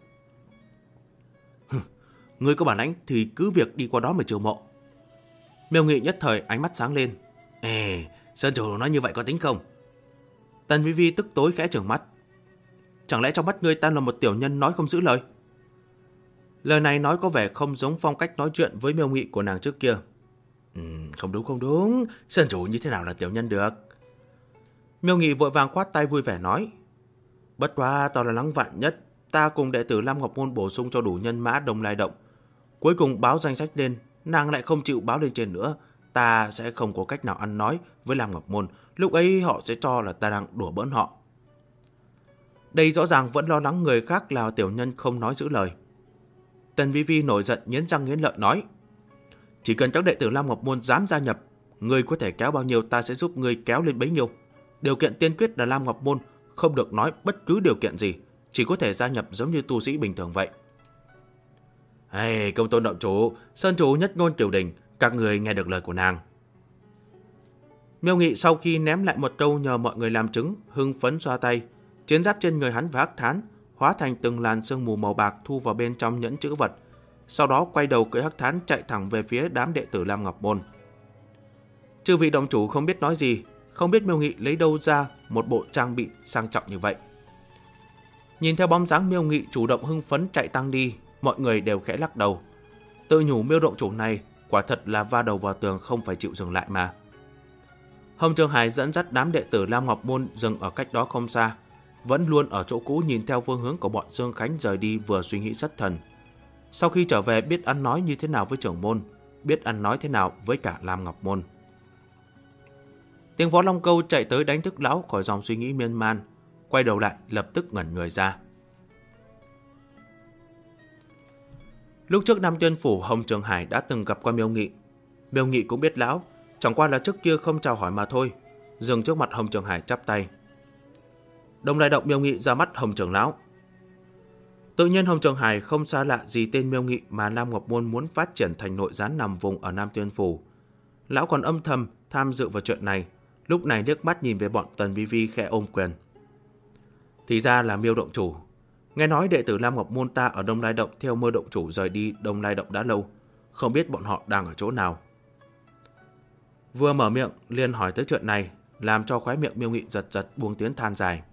Ngươi có bản lãnh thì cứ việc đi qua đó mà chiêu mộ. Miêu Nghị nhất thời ánh mắt sáng lên. Ê, Sơn chủ nói như vậy có tính không? Tần Vi Vi tức tối khẽ trừng mắt. Chẳng lẽ trong mắt ngươi ta là một tiểu nhân nói không giữ lời? Lời này nói có vẻ không giống phong cách nói chuyện với Miêu Nghị của nàng trước kia. Không đúng, Sơn chủ như thế nào là tiểu nhân được? Miêu Nghị vội vàng khoát tay vui vẻ nói. Bất quá tao là lắng vạn nhất, ta cùng đệ tử Lam Ngọc Môn bổ sung cho đủ nhân mã Đông Lai Động. Cuối cùng báo danh sách lên, nàng lại không chịu báo lên trên nữa. Ta sẽ không có cách nào ăn nói với Lam Ngọc Môn, lúc ấy họ sẽ cho là ta đang đùa bỡn họ. Đây rõ ràng vẫn lo lắng người khác là tiểu nhân không nói giữ lời. Tần Vi Vi nổi giận nghiến răng nghiến lợi nói. Chỉ cần các đệ tử Lam Ngọc Môn dám gia nhập, ngươi có thể kéo bao nhiêu ta sẽ giúp ngươi kéo lên bấy nhiêu. Điều kiện tiên quyết là Lam Ngọc Môn không được nói bất cứ điều kiện gì, chỉ có thể gia nhập giống như tu sĩ bình thường vậy. Hey, Công Tôn động chủ, Sơn chủ nhất ngôn cửu đình, các người nghe được lời của nàng. Miêu Nghị sau khi ném lại một câu nhờ mọi người làm chứng, hưng phấn xoa tay, chiến giáp trên người hắn và hắc thán hóa thành từng làn sương mù màu bạc thu vào bên trong nhẫn chữ vật. Sau đó quay đầu cưỡi hắc thán chạy thẳng về phía đám đệ tử Lam Ngọc Môn. Chư vị động chủ không biết nói gì, không biết Miêu Nghị lấy đâu ra một bộ trang bị sang trọng như vậy. Nhìn theo bóng dáng Miêu Nghị chủ động hưng phấn chạy tăng đi, mọi người đều khẽ lắc đầu. Tự nhủ Miêu động chủ này quả thật là va đầu vào tường không phải chịu dừng lại mà. Hồng Trường Hải dẫn dắt đám đệ tử Lam Ngọc Môn dừng ở cách đó không xa, vẫn luôn ở chỗ cũ nhìn theo phương hướng của bọn Dương Khánh rời đi, vừa suy nghĩ thất thần. Sau khi trở về biết ăn nói như thế nào với trưởng môn, biết ăn nói thế nào với cả Lam Ngọc Môn. Tiếng Võ Long Câu chạy tới đánh thức lão khỏi dòng suy nghĩ miên man, quay đầu lại lập tức ngẩn người ra. Lúc trước Nam Tuyên Phủ, Hồng Trường Hải đã từng gặp qua Miêu Nghị. Miêu Nghị cũng biết lão, chẳng qua là trước kia không chào hỏi mà thôi. Dừng trước mặt Hồng Trường Hải chắp tay. Đông Lai Động Miêu Nghị ra mắt Hồng Trường lão. Tự nhiên Hồng Trường Hải không xa lạ gì tên Miêu Nghị mà Lam Ngọc Môn muốn phát triển thành nội gián nằm vùng ở Nam Tuyên Phủ. Lão còn âm thầm tham dự vào chuyện này, lúc này liếc mắt nhìn về bọn Tần Vi Vi khẽ ôm quyền. Thì ra là Miêu động chủ. Nghe nói đệ tử Lam Ngọc Môn ta ở Đông Lai Động theo Mơ động chủ rời đi Đông Lai Động đã lâu, không biết bọn họ đang ở chỗ nào. Vừa mở miệng liền hỏi tới chuyện này, làm cho khóe miệng Miêu Nghị giật giật buông tiếng than dài.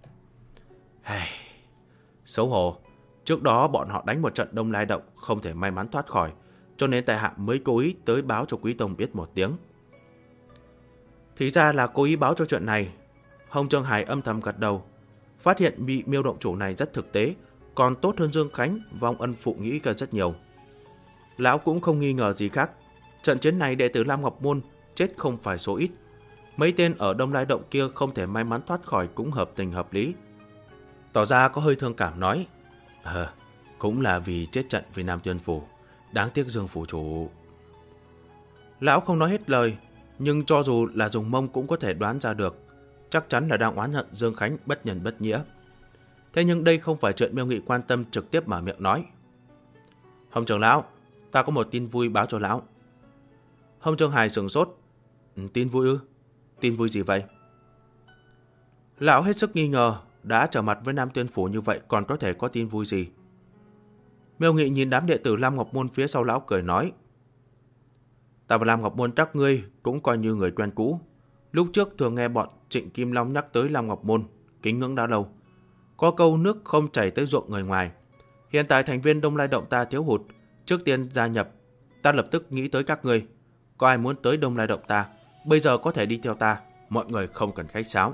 Xấu hổ, trước đó bọn họ đánh một trận Đông Lai Động không thể may mắn thoát khỏi, cho nên tại hạ mới cố ý tới báo cho Quý Tông biết một tiếng. Thì ra là cố ý báo cho chuyện này. Hồng Trường Hải âm thầm gật đầu, phát hiện bị Miêu động chủ này rất thực tế, còn tốt hơn Dương Khánh vong ân phụ nghĩ cả rất nhiều. Lão cũng không nghi ngờ gì khác, trận chiến này đệ tử Lam Ngọc Môn chết không phải số ít. Mấy tên ở Đông Lai Động kia không thể may mắn thoát khỏi cũng hợp tình hợp lý. Tỏ ra có hơi thương cảm nói, cũng là vì chết trận vì Nam Tuyên Phủ, đáng tiếc Dương phủ chủ. Lão không nói hết lời, nhưng cho dù là dùng mông cũng có thể đoán ra được, chắc chắn là đang oán hận Dương Khánh bất nhân bất nghĩa. Thế nhưng đây không phải chuyện Miêu Nghị quan tâm, trực tiếp mở miệng nói. Hồng trưởng lão, ta có một tin vui báo cho lão. Hồng Trường Hải sửng sốt. Tin vui ư? Tin vui gì vậy? Lão hết sức nghi ngờ, đã trở mặt với Nam Tuyên Phủ như vậy còn có thể có tin vui gì? Miêu Nghị nhìn đám đệ tử Lam Ngọc Môn phía sau lão cười nói. Ta và Lam Ngọc Môn các ngươi cũng coi như người quen cũ. Lúc trước thường nghe bọn Trịnh Kim Long nhắc tới Lam Ngọc Môn, kính ngưỡng đã lâu. Có câu nước không chảy tới ruộng người ngoài. Hiện tại thành viên Đông Lai Động ta thiếu hụt, trước tiên gia nhập, ta lập tức nghĩ tới các ngươi. Có ai muốn tới Đông Lai Động ta, bây giờ có thể đi theo ta, mọi người không cần khách sáo.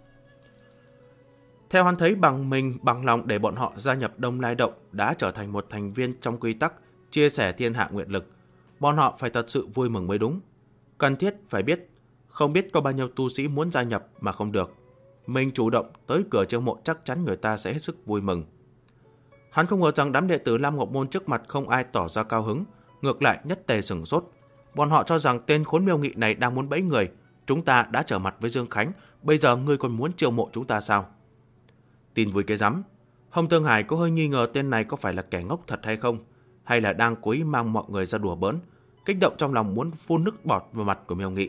Theo hắn thấy mình bằng lòng để bọn họ gia nhập Đông Lai Động đã trở thành một thành viên trong quy tắc chia sẻ thiên hạ nguyện lực. Bọn họ phải thật sự vui mừng mới đúng. Cần thiết phải biết, không biết có bao nhiêu tu sĩ muốn gia nhập mà không được. Mình chủ động tới cửa chiêu mộ chắc chắn người ta sẽ hết sức vui mừng. Hắn không ngờ rằng đám đệ tử Lam Ngọc Môn trước mặt không ai tỏ ra cao hứng, ngược lại nhất tề sửng sốt. Bọn họ cho rằng tên khốn Miêu Nghị này đang muốn bẫy người. Chúng ta đã trở mặt với Dương Khánh, bây giờ ngươi còn muốn chiêu mộ chúng ta sao? Tin vui cái rắm. Hồng Tương Hải có hơi nghi ngờ tên này có phải là kẻ ngốc thật hay không. hay là đang cố ý mang mọi người ra đùa bỡn, kích động trong lòng muốn phun nước bọt vào mặt của Miêu Nghị.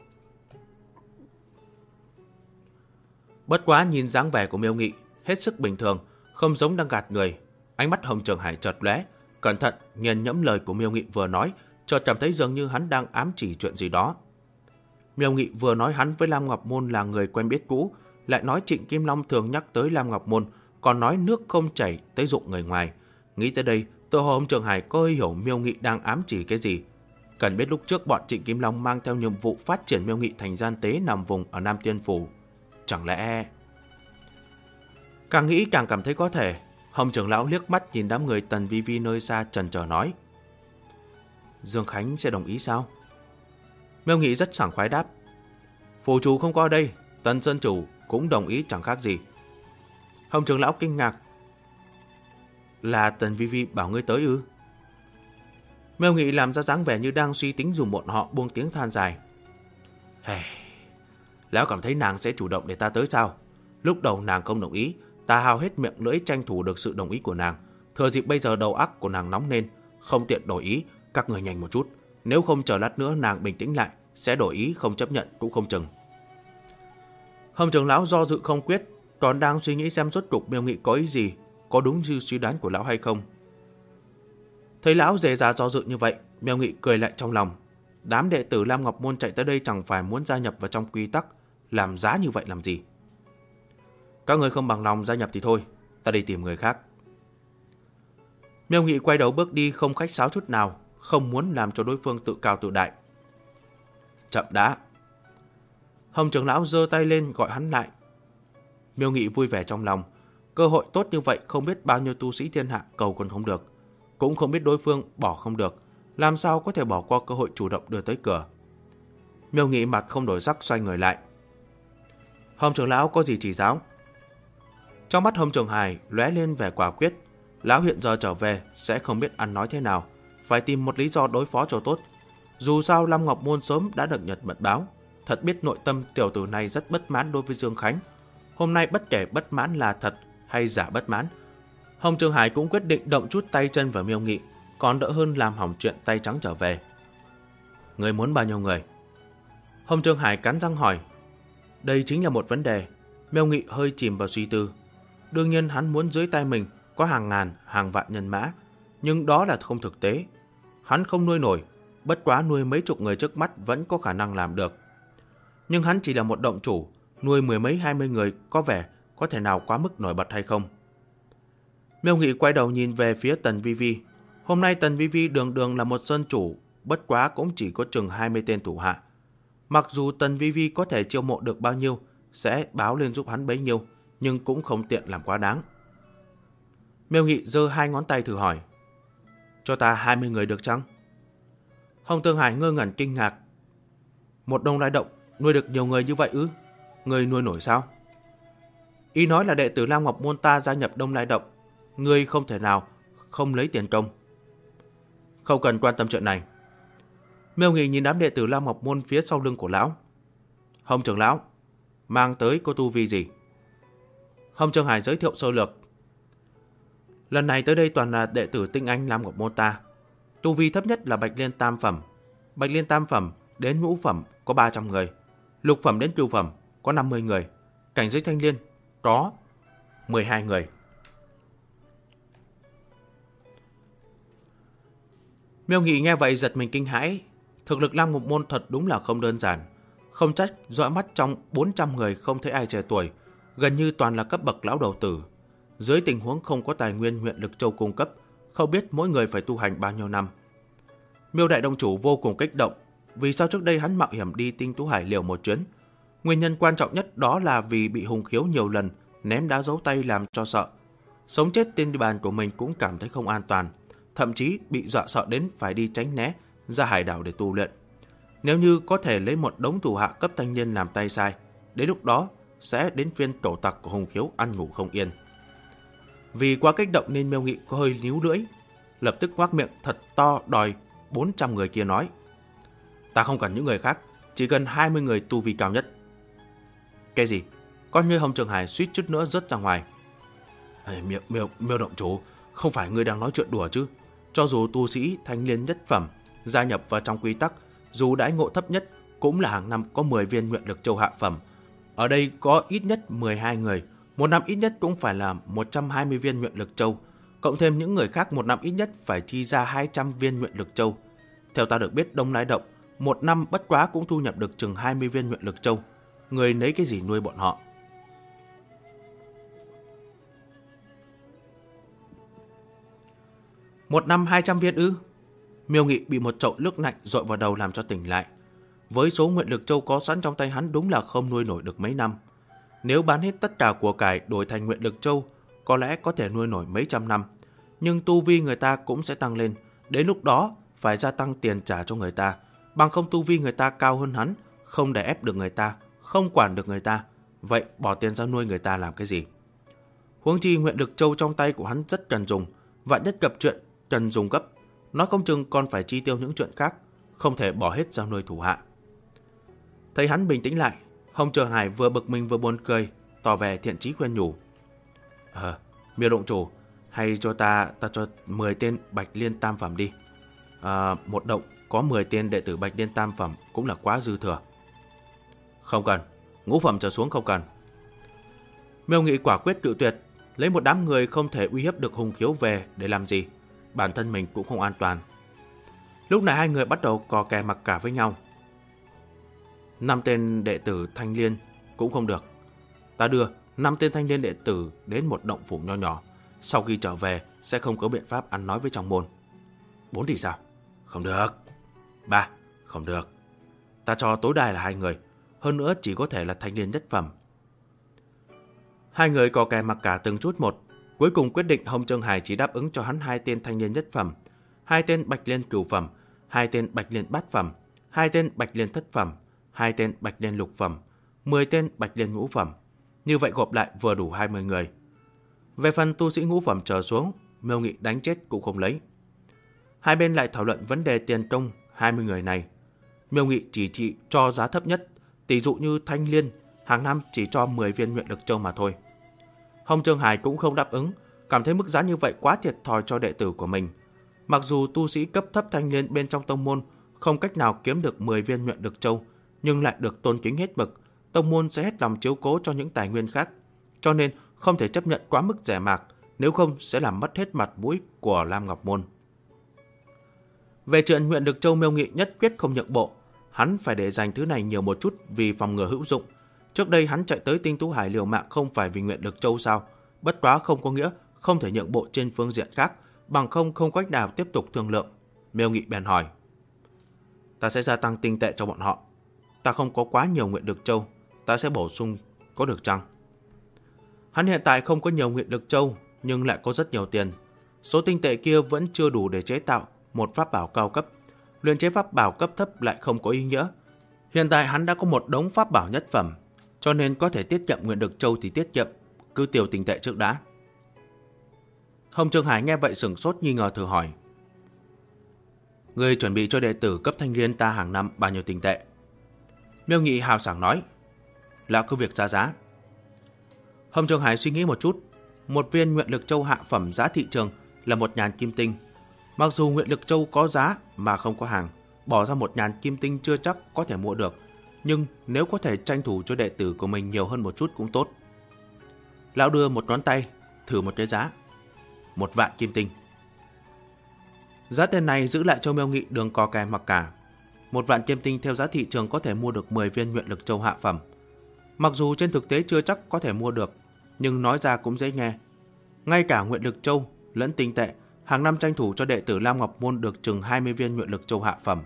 Bất quá nhìn dáng vẻ của Miêu Nghị hết sức bình thường, không giống đang gạt người. Ánh mắt Hồng Trường Hải chợt lóe, cẩn thận nghiền ngẫm lời của Miêu Nghị vừa nói, chợt cảm thấy dường như hắn đang ám chỉ chuyện gì đó. Miêu Nghị vừa nói hắn với Lam Ngọc Môn là người quen biết cũ, lại nói Trịnh Kim Long thường nhắc tới Lam Ngọc Môn, còn nói nước không chảy tới dụng người ngoài. Nghĩ tới đây, tự hồ Hồng Trường Hải có hơi hiểu Miêu Nghị đang ám chỉ cái gì. Cần biết lúc trước bọn Trịnh Kim Long mang theo nhiệm vụ phát triển Miêu Nghị thành gian tế nằm vùng ở Nam Tiên Phủ. Chẳng lẽ... Càng nghĩ càng cảm thấy có thể. Hồng trưởng lão liếc mắt nhìn đám người Tần Vi Vi nơi xa chần chờ nói: Dương Khánh sẽ đồng ý sao? Miêu Nghị rất sảng khoái đáp: Phủ chủ không có ở đây, Tần Sơn chủ cũng đồng ý chẳng khác gì. Hồng trưởng lão kinh ngạc: Là Tần Vi Vi bảo ngươi tới ư? Miêu Nghị làm ra dáng vẻ như đang suy tính dùng bọn họ, buông tiếng than dài: Lão cảm thấy nàng sẽ chủ động để ta tới sao? Lúc đầu nàng không đồng ý, ta hao hết miệng lưỡi tranh thủ được sự đồng ý của nàng. Thừa dịp bây giờ đầu óc của nàng nóng lên, không tiện đổi ý, các người nhanh một chút. Nếu không chờ lát nữa nàng bình tĩnh lại, sẽ đổi ý không chấp nhận cũng không chừng. Hồng trưởng lão do dự không quyết, còn đang suy nghĩ xem rốt cục Miêu Nghị có ý gì, có đúng như suy đoán của lão hay không. Thấy lão dè dà do dự như vậy, Miêu Nghị cười lại trong lòng. Đám đệ tử Lam Ngọc Môn chạy tới đây chẳng phải muốn gia nhập vào trong quy tắc, làm giá như vậy làm gì? Các người không bằng lòng gia nhập thì thôi, ta đi tìm người khác. Miêu Nghị quay đầu bước đi, không khách sáo chút nào, không muốn làm cho đối phương tự cao tự đại. Chậm đã. Hồng trưởng lão giơ tay lên gọi hắn lại. Miêu Nghị vui vẻ trong lòng, cơ hội tốt như vậy không biết bao nhiêu tu sĩ thiên hạ cầu còn không được, cũng không biết đối phương bỏ không được, làm sao có thể bỏ qua cơ hội chủ động đưa tới cửa. Miêu Nghị mặt không đổi sắc xoay người lại. Hồng trưởng lão có gì chỉ giáo? Trong mắt Hồng Trường Hải lóe lên vẻ quả quyết. Lão hiện giờ trở về sẽ không biết ăn nói thế nào, phải tìm một lý do đối phó cho tốt. Dù sao Lam Ngọc Môn sớm đã được nhận mật báo, thật biết nội tâm tiểu tử này rất bất mãn đối với Dương Khánh. Hôm nay bất kể bất mãn là thật hay giả bất mãn, Hồng Trường Hải cũng quyết định động chút tay chân vào Miêu Nghị, còn đỡ hơn làm hỏng chuyện tay trắng trở về. Người muốn bao nhiêu người? Hồng Trường Hải cắn răng hỏi. Đây chính là một vấn đề. Miêu Nghị hơi chìm vào suy tư. Đương nhiên hắn muốn dưới tay mình có hàng ngàn, hàng vạn nhân mã, nhưng đó là không thực tế. Hắn không nuôi nổi, bất quá nuôi mấy chục người trước mắt vẫn có khả năng làm được. Nhưng hắn chỉ là một động chủ, nuôi mười mấy 20 người có vẻ có thể nào quá mức nổi bật hay không? Miêu Nghị quay đầu nhìn về phía Tần Vi Vi. Hôm nay Tần Vi Vi đường đường là một sơn chủ, bất quá cũng chỉ có chừng 20 tên thủ hạ. Mặc dù Tần Vi Vi có thể chiêu mộ được bao nhiêu, sẽ báo lên giúp hắn bấy nhiêu, nhưng cũng không tiện làm quá đáng. Miêu Nghị giơ hai ngón tay thử hỏi. Cho ta 20 người được chăng? Hồng Tương Hải ngơ ngẩn kinh ngạc. Một Đông Lai Động nuôi được nhiều người như vậy ư? Người nuôi nổi sao? Ý nói là đệ tử Lam Ngọc Môn ta gia nhập Đông Lai Động, ngươi không thể nào không lấy tiền công. Không cần quan tâm chuyện này. Miêu Nghị nhìn đám đệ tử Lam Ngọc Môn phía sau lưng của lão. Hồng trưởng lão, mang tới có tu vi gì? Hồng Trường Hải giới thiệu sơ lược. Lần này tới đây toàn là đệ tử tinh anh Lam Ngọc Môn ta. Tu vi thấp nhất là Bạch Liên Tam Phẩm. Bạch Liên Tam Phẩm đến Ngũ Phẩm có 300 người. Lục Phẩm đến Cửu Phẩm có 50 người. Cảnh giới Thanh Liên có 12 người. Miêu Nghị nghe vậy giật mình kinh hãi. Thực lực Lam Ngọc Môn thật đúng là không đơn giản. Không trách dõi mắt trong 400 người không thấy ai trẻ tuổi, gần như toàn là cấp bậc lão đầu tử. Dưới tình huống không có tài nguyên huyện Lực Châu cung cấp, không biết mỗi người phải tu hành bao nhiêu năm. Miêu đại đồng chủ vô cùng kích động. Vì sao trước đây hắn mạo hiểm đi Tinh Tú Hải liều một chuyến? Nguyên nhân quan trọng nhất đó là vì bị Hùng Khiếu nhiều lần ném đá giấu tay làm cho sợ. Sống chết trên địa bàn của mình cũng cảm thấy không an toàn, thậm chí bị dọa sợ đến phải đi tránh né ra hải đảo để tu luyện. Nếu như có thể lấy một đống thủ hạ cấp thanh niên làm tay sai, đến lúc đó sẽ đến phiên tổ tặc của Hùng Khiếu ăn ngủ không yên. Vì quá kích động nên Miêu Nghị có hơi níu lưỡi, lập tức ngoác miệng thật to đòi 400 người kia nói. Ta không cần những người khác, chỉ cần 20 người tu vi cao nhất. Cái gì? Con như Hồng Trường Hải suýt chút nữa rớt ra ngoài. Miêu động chủ, không phải ngươi đang nói chuyện đùa chứ? Cho dù tu sĩ thanh liên nhất phẩm gia nhập vào trong quy tắc, dù đãi ngộ thấp nhất cũng là hàng năm có 10 viên nguyện lực châu hạ phẩm. Ở đây có ít nhất 12 người, một năm ít nhất cũng phải là 120 viên nguyện lực châu, cộng thêm những người khác một năm ít nhất phải chi ra 200 viên nguyện lực châu. Theo ta được biết, Đông Lai Động một năm bất quá cũng thu nhập được chừng 20 viên nguyện lực châu. Người lấy cái gì nuôi bọn họ? Một năm 200 viên ư? Miêu Nghị bị một chậu nước lạnh dội vào đầu làm cho tỉnh lại. Với số nguyện lực châu có sẵn trong tay hắn đúng là không nuôi nổi được mấy năm. Nếu bán hết tất cả của cải đổi thành nguyện lực châu, có lẽ có thể nuôi nổi mấy trăm năm. Nhưng tu vi người ta cũng sẽ tăng lên. Đến lúc đó phải gia tăng tiền trả cho người ta. Bằng không tu vi người ta cao hơn hắn, không đè ép được người ta, không quản được người ta. Vậy bỏ tiền ra nuôi người ta làm cái gì? Huống chi nguyện lực châu trong tay của hắn rất cần dùng. Vạn nhất gặp chuyện cần dùng gấp, nói không chừng còn phải chi tiêu những chuyện khác, không thể bỏ hết ra nuôi thủ hạ. Thấy hắn bình tĩnh lại, Hồng Trường Hải vừa bực mình vừa buồn cười, tỏ vẻ thiện chí khuyên nhủ. Miêu động chủ, hay cho ta cho 10 tên Bạch Liên tam phẩm đi. Một động có 10 tên đệ tử Bạch Liên tam phẩm cũng là quá dư thừa. Không cần, ngũ phẩm trở xuống không cần. Miêu Nghị quả quyết cự tuyệt, lấy một đám người không thể uy hiếp được Hùng Khiếu về để làm gì, bản thân mình cũng không an toàn. Lúc này hai người bắt đầu cò kè mặc cả với nhau. 5 tên đệ tử Thanh Liên cũng không được. Ta đưa 5 tên Thanh Liên đệ tử đến một động phủ nho nhỏ. Sau khi trở về sẽ không có biện pháp ăn nói với trong môn. 4 thì sao? Không được. 3, không được. Ta cho tối đa là 2 người. Hơn nữa chỉ có thể là Thanh Liên nhất phẩm. Hai người cò kè mặc cả từng chút một. Cuối cùng quyết định Hồng Trương Hải chỉ đáp ứng cho hắn 2 tên Thanh Liên nhất phẩm, 2 tên Bạch Liên cửu phẩm, 2 tên Bạch Liên bát phẩm, 2 tên Bạch Liên thất phẩm, 2 tên Bạch Liên lục phẩm, 10 tên Bạch Liên ngũ phẩm. Như vậy gộp lại vừa đủ 20 người. Về phần tu sĩ ngũ phẩm trở xuống, Miêu Nghị đánh chết cũng không lấy. Hai bên lại thảo luận vấn đề tiền công 20 người này. Miêu Nghị chỉ cho giá thấp nhất, tỷ dụ như Thanh Liên hàng năm chỉ cho 10 viên nguyện lực châu mà thôi. Hồng Trường Hải cũng không đáp ứng, cảm thấy mức giá như vậy quá thiệt thòi cho đệ tử của mình. Mặc dù tu sĩ cấp thấp Thanh Liên bên trong tông môn không cách nào kiếm được 10 viên nguyện lực châu, nhưng lại được tôn kính hết mực, tông môn sẽ hết lòng chiếu cố cho những tài nguyên khác, cho nên không thể chấp nhận quá mức rẻ mạt, nếu không sẽ làm mất hết mặt mũi của Lam Ngọc Môn. Về chuyện nguyện lực châu, Miêu Nghị nhất quyết không nhượng bộ, hắn phải để dành thứ này nhiều một chút vì phòng ngừa hữu dụng. Trước đây hắn chạy tới Tinh Tú Hải liều mạng không phải vì nguyện lực châu sao? Bất quá không có nghĩa không thể nhượng bộ trên phương diện khác, bằng không cách nào tiếp tục thương lượng. Miêu Nghị bèn hỏi: Ta sẽ gia tăng tinh tệ cho bọn họ. Ta không có quá nhiều nguyện lực châu, ta sẽ bổ sung, có được chăng? Hắn hiện tại không có nhiều nguyện lực châu, nhưng lại có rất nhiều tiền. Số tinh tệ kia vẫn chưa đủ để chế tạo một pháp bảo cao cấp. Luyện chế pháp bảo cấp thấp lại không có ý nghĩa. Hiện tại hắn đã có một đống pháp bảo nhất phẩm, cho nên có thể tiết kiệm nguyện lực châu thì tiết kiệm, cứ tiêu tinh tệ trước đã. Hồng Trường Hải nghe vậy sửng sốt nghi ngờ thử hỏi: Ngươi chuẩn bị cho đệ tử cấp Thanh Liên ta hàng năm bao nhiêu tinh tệ? Miêu Nghị hào sảng nói: Lão cứ việc ra giá. Hồng Trường Hải suy nghĩ một chút, một viên nguyện lực châu hạ phẩm giá thị trường là 1.000 kim tinh. Mặc dù nguyện lực châu có giá mà không có hàng, bỏ ra 1.000 kim tinh chưa chắc có thể mua được, nhưng nếu có thể tranh thủ cho đệ tử của mình nhiều hơn một chút cũng tốt. Lão đưa một ngón tay, thử một cái giá: 1.000 kim tinh. Giá tiền này giữ lại cho Miêu Nghị đường cò kè mặc cả. 1.000 kim tinh theo giá thị trường có thể mua được 10 viên nguyện lực châu hạ phẩm. Mặc dù trên thực tế chưa chắc có thể mua được, nhưng nói ra cũng dễ nghe. Ngay cả nguyện lực châu lẫn tinh tệ, hàng năm tranh thủ cho đệ tử Lam Ngọc Môn được chừng 20 viên nguyện lực châu hạ phẩm.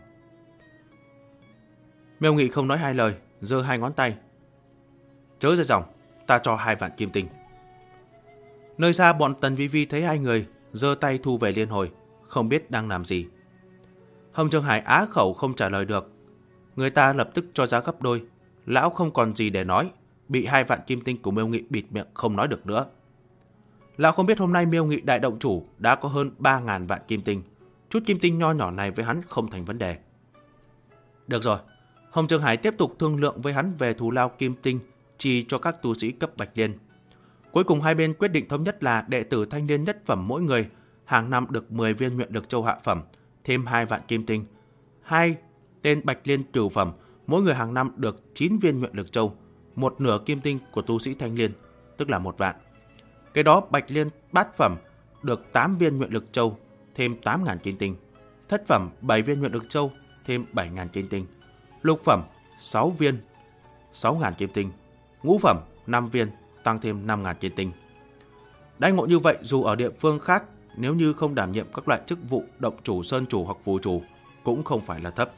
Miêu Nghị không nói hai lời, giơ 2 ngón tay: Chớ ra dòng, ta cho 2.000 kim tinh. Nơi xa bọn Tần Vi Vi thấy hai người, giơ tay thu về liên hồi, không biết đang làm gì. Hồng Trường Hải á khẩu không trả lời được. Người ta lập tức cho giá gấp đôi. Lão không còn gì để nói, bị 2.000 kim tinh của Miêu Nghị bịt miệng không nói được nữa. Lão không biết hôm nay Miêu Nghị đại động chủ đã có hơn 3.000 vạn kim tinh. Chút kim tinh nho nhỏ này với hắn không thành vấn đề. Được rồi, Hồng Trường Hải tiếp tục thương lượng với hắn về thù lao kim tinh chi cho các tu sĩ cấp Bạch Liên. Cuối cùng hai bên quyết định thống nhất là đệ tử Thanh Liên nhất phẩm mỗi người hàng năm được 10 viên nguyện lực châu hạ phẩm, thêm 2 vạn kim tinh. 2 tên Bạch Liên cửu phẩm, mỗi người hàng năm được 9 viên nguyện lực châu, một nửa kim tinh của tu sĩ Thanh Liên, tức là 1 vạn. Cái đó Bạch Liên bát phẩm được 8 viên nguyện lực châu, thêm 8.000 kim tinh. Thất phẩm 7 viên nguyện lực châu, thêm 7.000 kim tinh. Lục phẩm 6 viên, 6.000 kim tinh. Ngũ phẩm 5 viên, tăng thêm 5.000 kim tinh. Đãi ngộ như vậy dù ở địa phương khác, nếu như không đảm nhiệm các loại chức vụ động chủ, sơn chủ hoặc phù chủ, cũng không phải là thấp.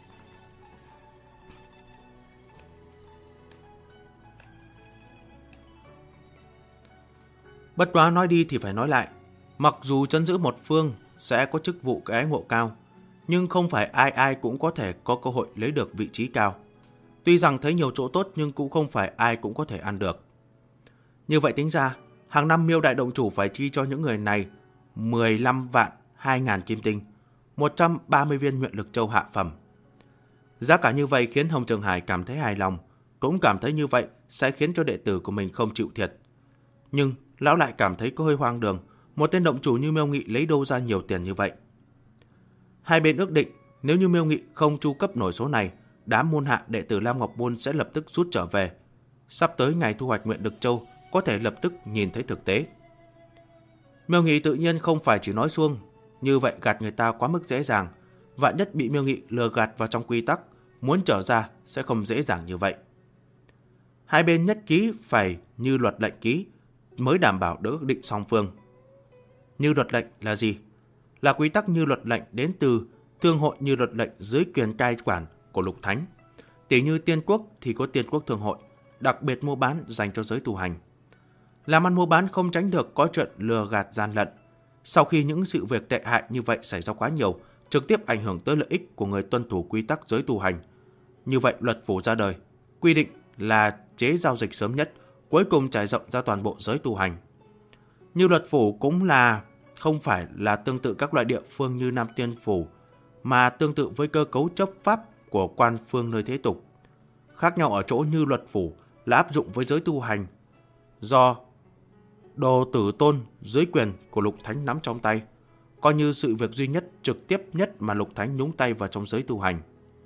Bất quá nói đi thì phải nói lại, mặc dù trấn giữ một phương sẽ có chức vụ cái ngộ cao, nhưng không phải ai ai cũng có thể có cơ hội lấy được vị trí cao. Tuy rằng thấy nhiều chỗ tốt nhưng cũng không phải ai cũng có thể ăn được. Như vậy tính ra, hàng năm Miêu đại động chủ phải chi cho những người này 15 vạn 2.000 kim tinh, 130 viên nguyện lực châu hạ phẩm. Giá cả như vậy khiến Hồng Trường Hải cảm thấy hài lòng, cũng cảm thấy như vậy sẽ khiến cho đệ tử của mình không chịu thiệt. Nhưng lão lại cảm thấy có hơi hoang đường, một tên động chủ như Miêu Nghị lấy đâu ra nhiều tiền như vậy. Hai bên ước định, nếu như Miêu Nghị không chu cấp nổi số này, đám môn hạ đệ tử Lam Ngọc Môn sẽ lập tức rút trở về. Sắp tới ngày thu hoạch nguyện lực châu, có thể lập tức nhìn thấy thực tế. Miêu Nghị tự nhiên không phải chỉ nói suông, như vậy gạt người ta quá mức dễ dàng. Vạn nhất bị Miêu Nghị lừa gạt vào trong quy tắc, muốn trở ra sẽ không dễ dàng như vậy. Hai bên nhất ký phải như luật lệnh ký mới đảm bảo được ước định song phương. Như luật lệnh là gì? Là quy tắc như luật lệnh đến từ thương hội như luật lệnh dưới quyền cai quản của Lục Thánh. Tỷ như Tiên Quốc thì có Tiên Quốc thương hội, đặc biệt mua bán dành cho giới tu hành. Làm ăn mua bán không tránh được có chuyện lừa gạt gian lận. Sau khi những sự việc tệ hại như vậy xảy ra quá nhiều, trực tiếp ảnh hưởng tới lợi ích của người tuân thủ quy tắc giới tu hành. Như vậy luật phủ ra đời, quy định là chế giao dịch sớm nhất, cuối cùng trải rộng ra toàn bộ giới tu hành. Như luật phủ cũng là không phải là tương tự các loại địa phương như Nam Tiên Phủ, mà tương tự với cơ cấu chấp pháp của quan phương nơi thế tục. Khác nhau ở chỗ như luật phủ là áp dụng với giới tu hành, do Đồ Tử Tôn dưới quyền của Lục Thánh nắm trong tay, coi như sự việc duy nhất trực tiếp nhất mà Lục Thánh nhúng tay vào trong giới tu hành.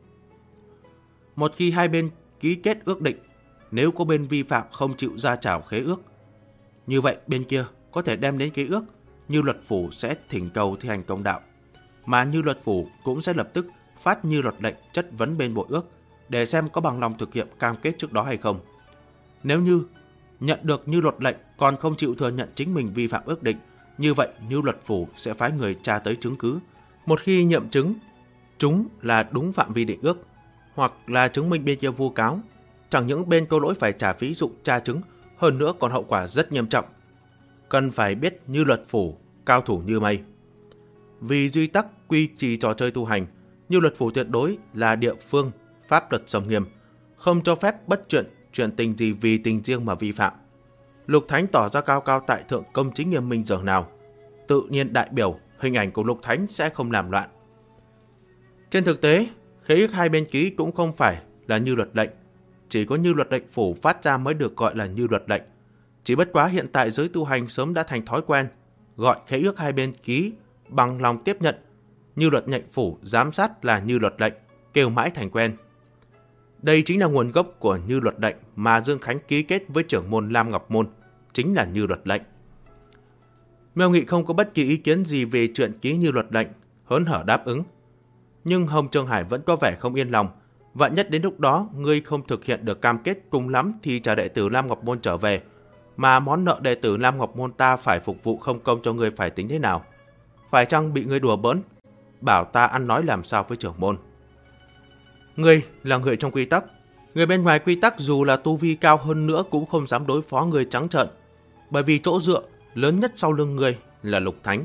Một khi hai bên ký kết ước định, nếu có bên vi phạm không chịu ra trả khế ước, như vậy bên kia có thể đem đến khế ước, như luật phủ sẽ thỉnh cầu thi hành công đạo, mà như luật phủ cũng sẽ lập tức phát như luật lệnh chất vấn bên bội ước để xem có bằng lòng thực hiện cam kết trước đó hay không. Nếu như nhận được như luật lệnh còn không chịu thừa nhận chính mình vi phạm ước định, như vậy như luật phủ sẽ phái người tra tới chứng cứ. Một khi nghiệm chứng chúng là đúng phạm vi định ước, hoặc là chứng minh bên kia vu cáo, chẳng những bên câu lỗi phải trả phí dụng tra chứng, hơn nữa còn hậu quả rất nghiêm trọng. Cần phải biết như luật phủ cao thủ như mây. Vì duy tắc quy trì trò chơi tu hành, như luật phủ tuyệt đối là địa phương pháp luật sòng nghiêm, không cho phép bất chuyện tình gì vì tình riêng mà vi phạm. Lục Thánh tỏ ra cao cao tại thượng, công chính nghiêm minh dường nào, tự nhiên đại biểu hình ảnh của Lục Thánh sẽ không làm loạn. Trên thực tế, khế ước hai bên ký cũng không phải là như luật lệnh, chỉ có như luật lệnh phủ phát ra mới được gọi là như luật lệnh. Chỉ bất quá hiện tại giới tu hành sớm đã thành thói quen gọi khế ước hai bên ký bằng lòng tiếp nhận, như luật lệnh phủ giám sát là như luật lệnh, kêu mãi thành quen. Đây chính là nguồn gốc của như luật lệnh mà Dương Khánh ký kết với trưởng môn Lam Ngọc Môn, chính là như luật lệnh. Miêu Nghị không có bất kỳ ý kiến gì về chuyện ký như luật lệnh, hớn hở đáp ứng. Nhưng Hồng Trường Hải vẫn có vẻ không yên lòng. Vạn nhất đến lúc đó ngươi không thực hiện được cam kết, cùng lắm thì trả đệ tử Lam Ngọc Môn trở về, mà món nợ đệ tử Lam Ngọc Môn ta phải phục vụ không công cho ngươi phải tính thế nào? Phải chăng bị ngươi đùa bỡn, bảo ta ăn nói làm sao với trưởng môn? Ngươi là người trong quy tắc, người bên ngoài quy tắc dù là tu vi cao hơn nữa cũng không dám đối phó người trắng trợn, bởi vì chỗ dựa lớn nhất sau lưng ngươi là Lục Thánh.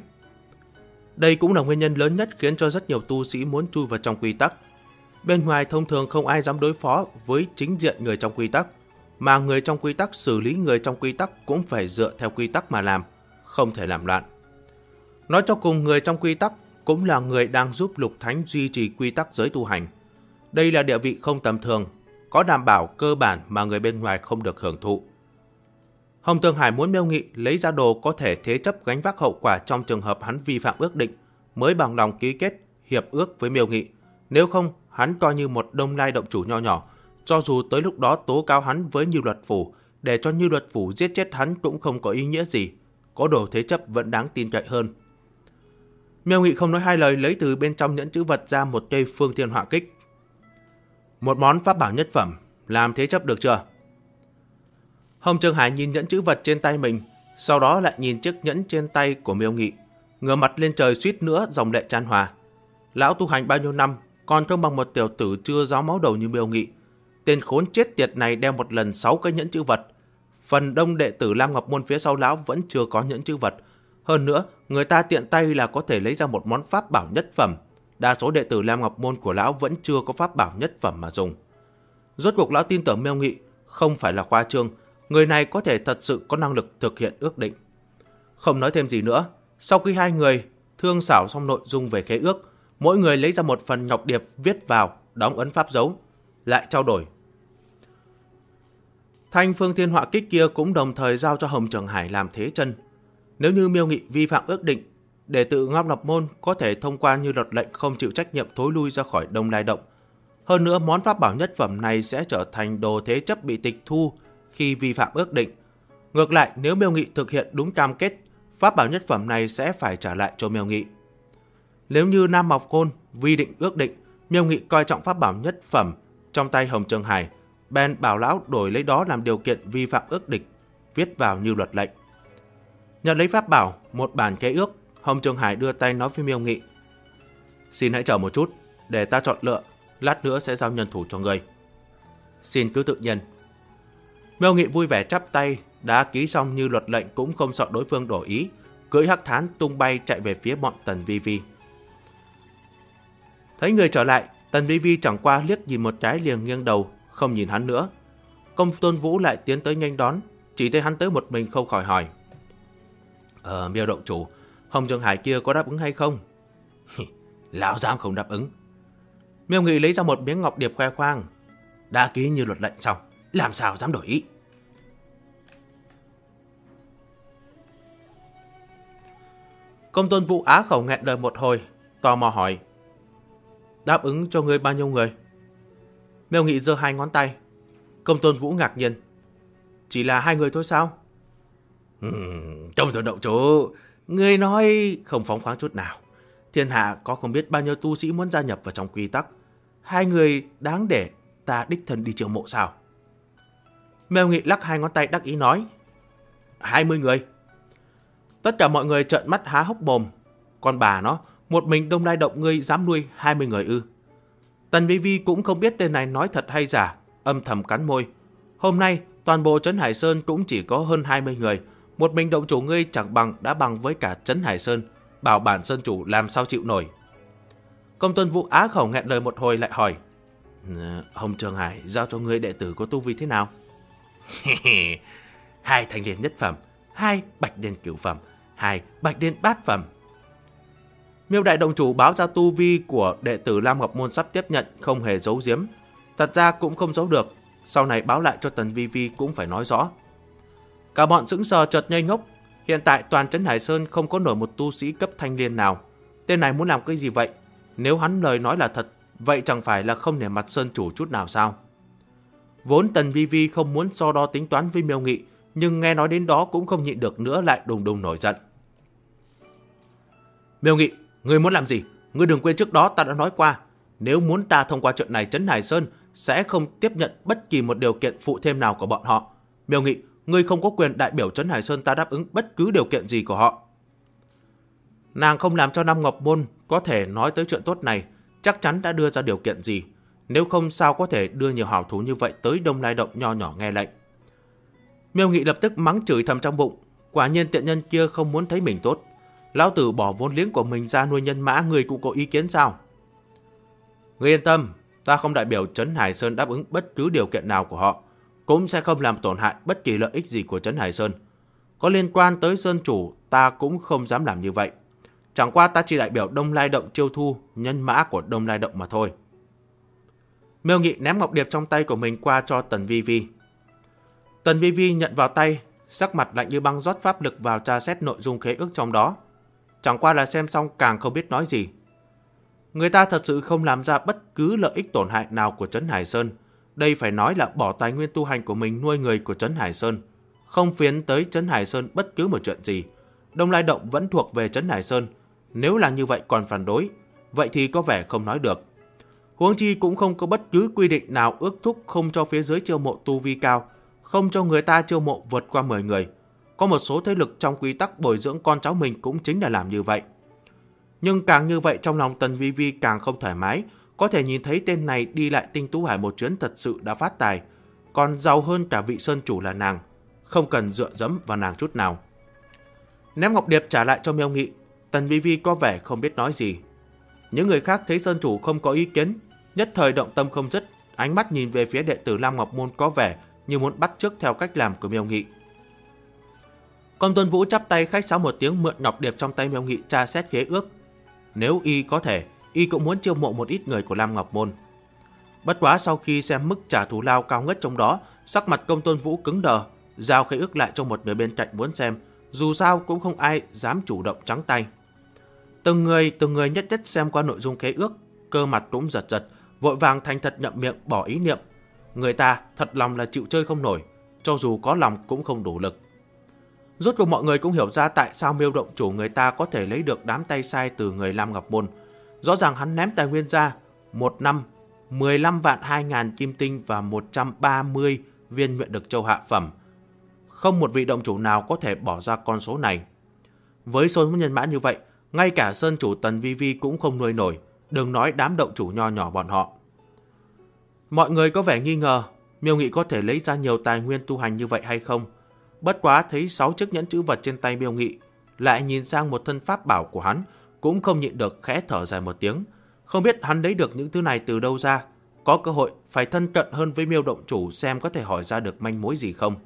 Đây cũng là nguyên nhân lớn nhất khiến cho rất nhiều tu sĩ muốn chui vào trong quy tắc. Bên ngoài thông thường không ai dám đối phó với chính diện người trong quy tắc, mà người trong quy tắc xử lý người trong quy tắc cũng phải dựa theo quy tắc mà làm, không thể làm loạn. Nói cho cùng, người trong quy tắc cũng là người đang giúp Lục Thánh duy trì quy tắc giới tu hành. Đây là địa vị không tầm thường, có đảm bảo cơ bản mà người bên ngoài không được hưởng thụ. Hồng Tương Hải muốn Miêu Nghị lấy ra đồ có thể thế chấp gánh vác hậu quả trong trường hợp hắn vi phạm ước định, mới bằng lòng ký kết hiệp ước với Miêu Nghị. Nếu không, hắn coi như một Đông Lai động chủ nho nhỏ, cho dù tới lúc đó tố cáo hắn với Như Luật Phủ, để cho Như Luật Phủ giết chết hắn cũng không có ý nghĩa gì. Có đồ thế chấp vẫn đáng tin cậy hơn. Miêu Nghị không nói hai lời, lấy từ bên trong nhẫn chữ vật ra một cây phương thiên họa kích. Một món pháp bảo nhất phẩm, làm thế chấp được chưa? Hồng Trường Hải nhìn nhẫn chữ vật trên tay mình, sau đó lại nhìn chiếc nhẫn trên tay của Miêu Nghị, ngửa mặt lên trời suýt nữa dòng lệ tràn hòa. Lão tu hành bao nhiêu năm, còn không bằng một tiểu tử chưa ráo máu đầu như Miêu Nghị. Tên khốn chết tiệt này đeo một lần 6 cái nhẫn chữ vật. Phần đông đệ tử Lam Ngọc Môn phía sau lão vẫn chưa có nhẫn chữ vật. Hơn nữa, người ta tiện tay là có thể lấy ra một món pháp bảo nhất phẩm. Đa số đệ tử Lam Ngọc Môn của lão vẫn chưa có pháp bảo nhất phẩm mà dùng. Rốt cuộc lão tin tưởng Miêu Nghị không phải là khoa trương, người này có thể thật sự có năng lực thực hiện ước định. Không nói thêm gì nữa, sau khi hai người thương xảo xong nội dung về khế ước, mỗi người lấy ra một phần ngọc điệp viết vào, đóng ấn pháp dấu, lại trao đổi. Thanh phương thiên họa kích kia cũng đồng thời giao cho Hồng Trường Hải làm thế chân. Nếu như Miêu Nghị vi phạm ước định, đệ tử Lam Ngọc Môn có thể thông qua Như Luật lệnh không chịu trách nhiệm thối lui ra khỏi Đông Lai động. Hơn nữa, món pháp bảo nhất phẩm này sẽ trở thành đồ thế chấp bị tịch thu khi vi phạm ước định. Ngược lại, nếu Miêu Nghị thực hiện đúng cam kết, pháp bảo nhất phẩm này sẽ phải trả lại cho Miêu Nghị. Nếu như Nam Mộc Côn vi định ước định, Miêu Nghị coi trọng pháp bảo nhất phẩm trong tay Hồng Trường Hải, bèn bảo lão đổi lấy đó làm điều kiện vi phạm ước định, viết vào Như Luật lệnh. Nhận lấy pháp bảo, một bản khế ước, Hồng Trường Hải đưa tay nói với Miêu Nghị: xin hãy chờ một chút, để ta chọn lựa, lát nữa sẽ giao nhân thủ cho người. Xin cứ tự nhiên. Miêu Nghị vui vẻ chắp tay, đã ký xong Như Luật lệnh cũng không sợ đối phương đổi ý, cưỡi hắc thán tung bay chạy về phía bọn Tần Vi Vi. Thấy người trở lại, Tần Vi Vi chẳng qua liếc nhìn một cái liền nghiêng đầu, không nhìn hắn nữa. Công Tôn Vũ lại tiến tới nhanh đón, chỉ thấy hắn tới một mình không khỏi hỏi: Miêu động chủ, Hồng Trường Hải kia có đáp ứng hay không? Lão dám không đáp ứng. Miêu Nghị lấy ra một miếng ngọc điệp khoe khoang: đã ký Như Luật lệnh xong, làm sao dám đổi ý. Công Tôn Vũ á khẩu nghẹn lời một hồi, tò mò hỏi: đáp ứng cho ngươi bao nhiêu người? Miêu Nghị giơ hai ngón tay. Công Tôn Vũ ngạc nhiên: chỉ là 2 người thôi sao? Công Tôn động chủ, ngươi nói không phóng khoáng chút nào. Thiên hạ có không biết bao nhiêu tu sĩ muốn gia nhập vào trong quy tắc. 2 người đáng để ta đích thân đi chiêu mộ sao? Miêu Nghị lắc hai ngón tay đắc ý nói: 20 người. Tất cả mọi người trợn mắt há hốc mồm. Con bà nó, một mình Đông Lai động ngươi dám nuôi 20 người ư? Tần Vi Vi cũng không biết tên này nói thật hay giả, âm thầm cắn môi. Hôm nay toàn bộ Trấn Hải Sơn cũng chỉ có hơn 20 người, một mình động chủ ngươi chẳng bằng đã bằng với cả Trấn Hải Sơn, bảo bản sơn chủ làm sao chịu nổi. Công Tôn Vũ á khẩu nghẹn lời một hồi lại hỏi: Hồng Trường Hải giao cho ngươi đệ tử có tu vi thế nào? 2 thanh liên nhất phẩm, 2 bạch liên cửu phẩm, 2 bạch liên bát phẩm. Miêu đại động chủ báo ra tu vi của đệ tử Lam Ngọc Môn sắp tiếp nhận, không hề giấu giếm. Thật ra cũng không giấu được, sau này báo lại cho Tần Vi Vi cũng phải nói rõ. Cả bọn sững sờ chợt ngây ngốc. Hiện tại toàn Trấn Hải Sơn không có nổi một tu sĩ cấp thanh liên nào. Tên này muốn làm cái gì vậy? Nếu hắn lời nói là thật, vậy chẳng phải là không nể mặt sơn chủ chút nào sao? Vốn Tần Vi Vi không muốn so đo tính toán với Miêu Nghị, nhưng nghe nói đến đó cũng không nhịn được nữa, lại đùng đùng nổi giận. Miêu Nghị, ngươi muốn làm gì? Ngươi đừng quên trước đó ta đã nói qua, nếu muốn ta thông qua chuyện này, Trấn Hải Sơn sẽ không tiếp nhận bất kỳ một điều kiện phụ thêm nào của bọn họ. Miêu Nghị, ngươi không có quyền đại biểu Trấn Hải Sơn ta đáp ứng bất cứ điều kiện gì của họ. Nàng không làm cho Nam Ngọc Môn có thể nói tới chuyện tốt này, chắc chắn đã đưa ra điều kiện gì. Nếu không sao có thể đưa nhiều hảo thú như vậy tới Đông Lai động nho nhỏ nghe lệnh. Miêu Nghị lập tức mắng chửi thầm trong bụng. Quả nhiên tiện nhân kia không muốn thấy mình tốt. Lão tử bỏ vốn liếng của mình ra nuôi nhân mã, người cũng có ý kiến sao? Ngươi yên tâm, ta không đại biểu Trấn Hải Sơn đáp ứng bất cứ điều kiện nào của họ, cũng sẽ không làm tổn hại bất kỳ lợi ích gì của Trấn Hải Sơn. Có liên quan tới Sơn chủ, ta cũng không dám làm như vậy. Chẳng qua ta chỉ đại biểu Đông Lai động chiêu thu nhân mã của Đông Lai động mà thôi. Miêu Nghị ném ngọc điệp trong tay của mình qua cho Tần Vi Vi. Tần Vi Vi nhận vào tay, sắc mặt lạnh như băng rót pháp lực vào tra xét nội dung khế ước trong đó. Chẳng qua là xem xong càng không biết nói gì. Người ta thật sự không làm ra bất cứ lợi ích tổn hại nào của Trấn Hải Sơn. Đây phải nói là bỏ tài nguyên tu hành của mình nuôi người của Trấn Hải Sơn. Không phiến tới Trấn Hải Sơn bất cứ một chuyện gì. Đông Lai Động vẫn thuộc về Trấn Hải Sơn. Nếu là như vậy còn phản đối, vậy thì có vẻ không nói được. Huống chi cũng không có bất cứ quy định nào ước thúc không cho phía dưới chiêu mộ tu vi cao, không cho người ta chiêu mộ vượt qua 10 người. Có một số thế lực trong quy tắc bồi dưỡng con cháu mình cũng chính là làm như vậy. Nhưng càng như vậy trong lòng Tần Vi Vi càng không thoải mái, có thể nhìn thấy tên này đi lại Tinh Tú Hải một chuyến thật sự đã phát tài, còn giàu hơn cả vị sơn chủ là nàng, không cần dựa dẫm vào nàng chút nào. Ném ngọc điệp trả lại cho Miêu Nghị, Tần Vi Vi có vẻ không biết nói gì. Những người khác thấy sơn chủ không có ý kiến, nhất thời động tâm không dứt, ánh mắt nhìn về phía đệ tử Lam Ngọc Môn có vẻ như muốn bắt chước theo cách làm của Miêu Nghị. Công Tôn Vũ chắp tay khách sáo một tiếng, mượn ngọc điệp trong tay Miêu Nghị tra xét khế ước. Nếu y có thể, y cũng muốn chiêu mộ một ít người của Lam Ngọc Môn. Bất quá sau khi xem mức trả thù lao cao ngất trong đó, sắc mặt Công Tôn Vũ cứng đờ, giao khế ước lại cho một người bên cạnh muốn xem, dù sao cũng không ai dám chủ động trắng tay. Từng người nhất nhất xem qua nội dung khế ước, cơ mặt cũng giật giật, vội vàng thành thật nhậm miệng bỏ ý niệm. Người ta thật lòng là chịu chơi không nổi, cho dù có lòng cũng không đủ lực. Rốt cuộc mọi người cũng hiểu ra tại sao Miêu động chủ người ta có thể lấy được đám tay sai từ người Lam Ngọc Môn. Rõ ràng hắn ném tài nguyên ra, một năm 15 vạn 2.000 kim tinh và 130 viên nguyện lực châu hạ phẩm. Không một vị động chủ nào có thể bỏ ra con số này. Với số nhân mã như vậy, ngay cả sơn chủ Tần Vi Vi cũng không nuôi nổi, đừng nói đám động chủ nho nhỏ bọn họ. Mọi người có vẻ nghi ngờ Miêu Nghị có thể lấy ra nhiều tài nguyên tu hành như vậy hay không. Bất quá thấy 6 chiếc nhẫn chữ vật trên tay Miêu Nghị, lại nhìn sang một thân pháp bảo của hắn, cũng không nhịn được khẽ thở dài một tiếng. Không biết hắn lấy được những thứ này từ đâu ra, có cơ hội phải thân cận hơn với Miêu động chủ xem có thể hỏi ra được manh mối gì không.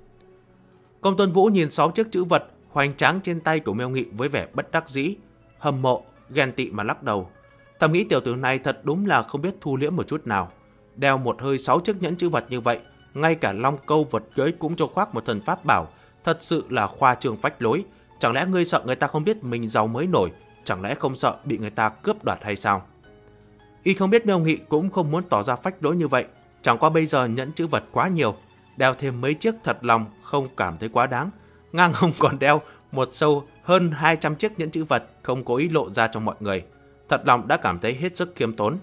Công Tôn Vũ nhìn 6 chiếc chữ vật hoành tráng trên tay của Miêu Nghị với vẻ bất đắc dĩ, hâm mộ, ghen tị mà lắc đầu. Thầm nghĩ tiểu tử này thật đúng là không biết thu liễm một chút nào. Đeo một hơi 6 chiếc nhẫn chữ vật như vậy, ngay cả long câu vật cưới cũng cho khoác một thần pháp bảo, thật sự là khoa trương phách lối. Chẳng lẽ ngươi sợ người ta không biết mình giàu mới nổi, chẳng lẽ không sợ bị người ta cướp đoạt hay sao? Y không biết Miêu Nghị cũng không muốn tỏ ra phách lối như vậy, chẳng qua bây giờ nhẫn chữ vật quá nhiều, đeo thêm mấy chiếc thật lòng không cảm thấy quá đáng. Ngang hông còn đeo một sâu hơn 200 chiếc nhẫn chữ vật không cố ý lộ ra cho mọi người, thật lòng đã cảm thấy hết sức khiêm tốn.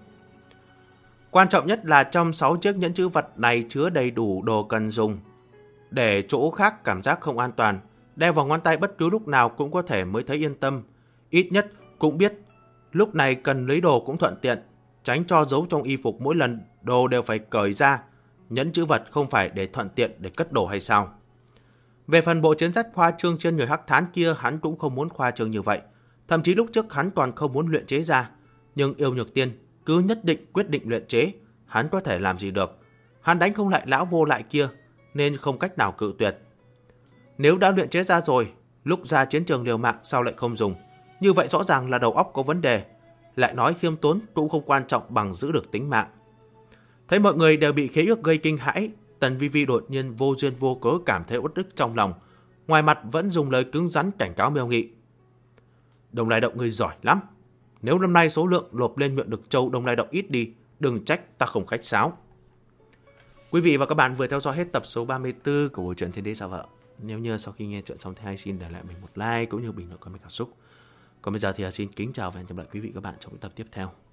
Quan trọng nhất là trong 6 chiếc nhẫn chữ vật này chứa đầy đủ đồ cần dùng. Để chỗ khác cảm giác không an toàn, đeo vào ngón tay bất cứ lúc nào cũng có thể mới thấy yên tâm. Ít nhất cũng biết lúc này cần lấy đồ cũng thuận tiện, tránh cho giấu trong y phục mỗi lần đồ đều phải cởi ra. Nhẫn chữ vật không phải để thuận tiện để cất đồ hay sao? Về phần bộ chiến giáp khoa trương trên người Hắc Thán kia, hắn cũng không muốn khoa trương như vậy. Thậm chí lúc trước hắn còn không muốn luyện chế ra, nhưng Yêu Nhược Tiên cứ nhất định quyết định luyện chế, hắn có thể làm gì được. Hắn đánh không lại lão vô lại kia, nên không cách nào cự tuyệt. Nếu đã luyện chế ra rồi, lúc ra chiến trường liều mạng sao lại không dùng? Như vậy rõ ràng là đầu óc có vấn đề. Lại nói khiêm tốn cũng không quan trọng bằng giữ được tính mạng. Thấy mọi người đều bị khế ước gây kinh hãi, Tần Vi Vi đột nhiên vô duyên vô cớ cảm thấy uất ức trong lòng. Ngoài mặt vẫn dùng lời cứng rắn cảnh cáo Miêu Nghị. Đông Lai Động ngươi giỏi lắm. Nếu năm nay số lượng nộp lên nguyện lực châu Đông Lai Động ít đi, đừng trách ta không khách sáo. Quý vị và các bạn vừa theo dõi hết tập số 34 của bộ truyện Thiên Đế Xa Vợ. Nếu như sau khi nghe chuyện xong thì hãy xin để lại mình một like cũng như bình luận comment cảm xúc. Còn bây giờ thì xin kính chào và hẹn gặp lại quý vị và các bạn trong những tập tiếp theo.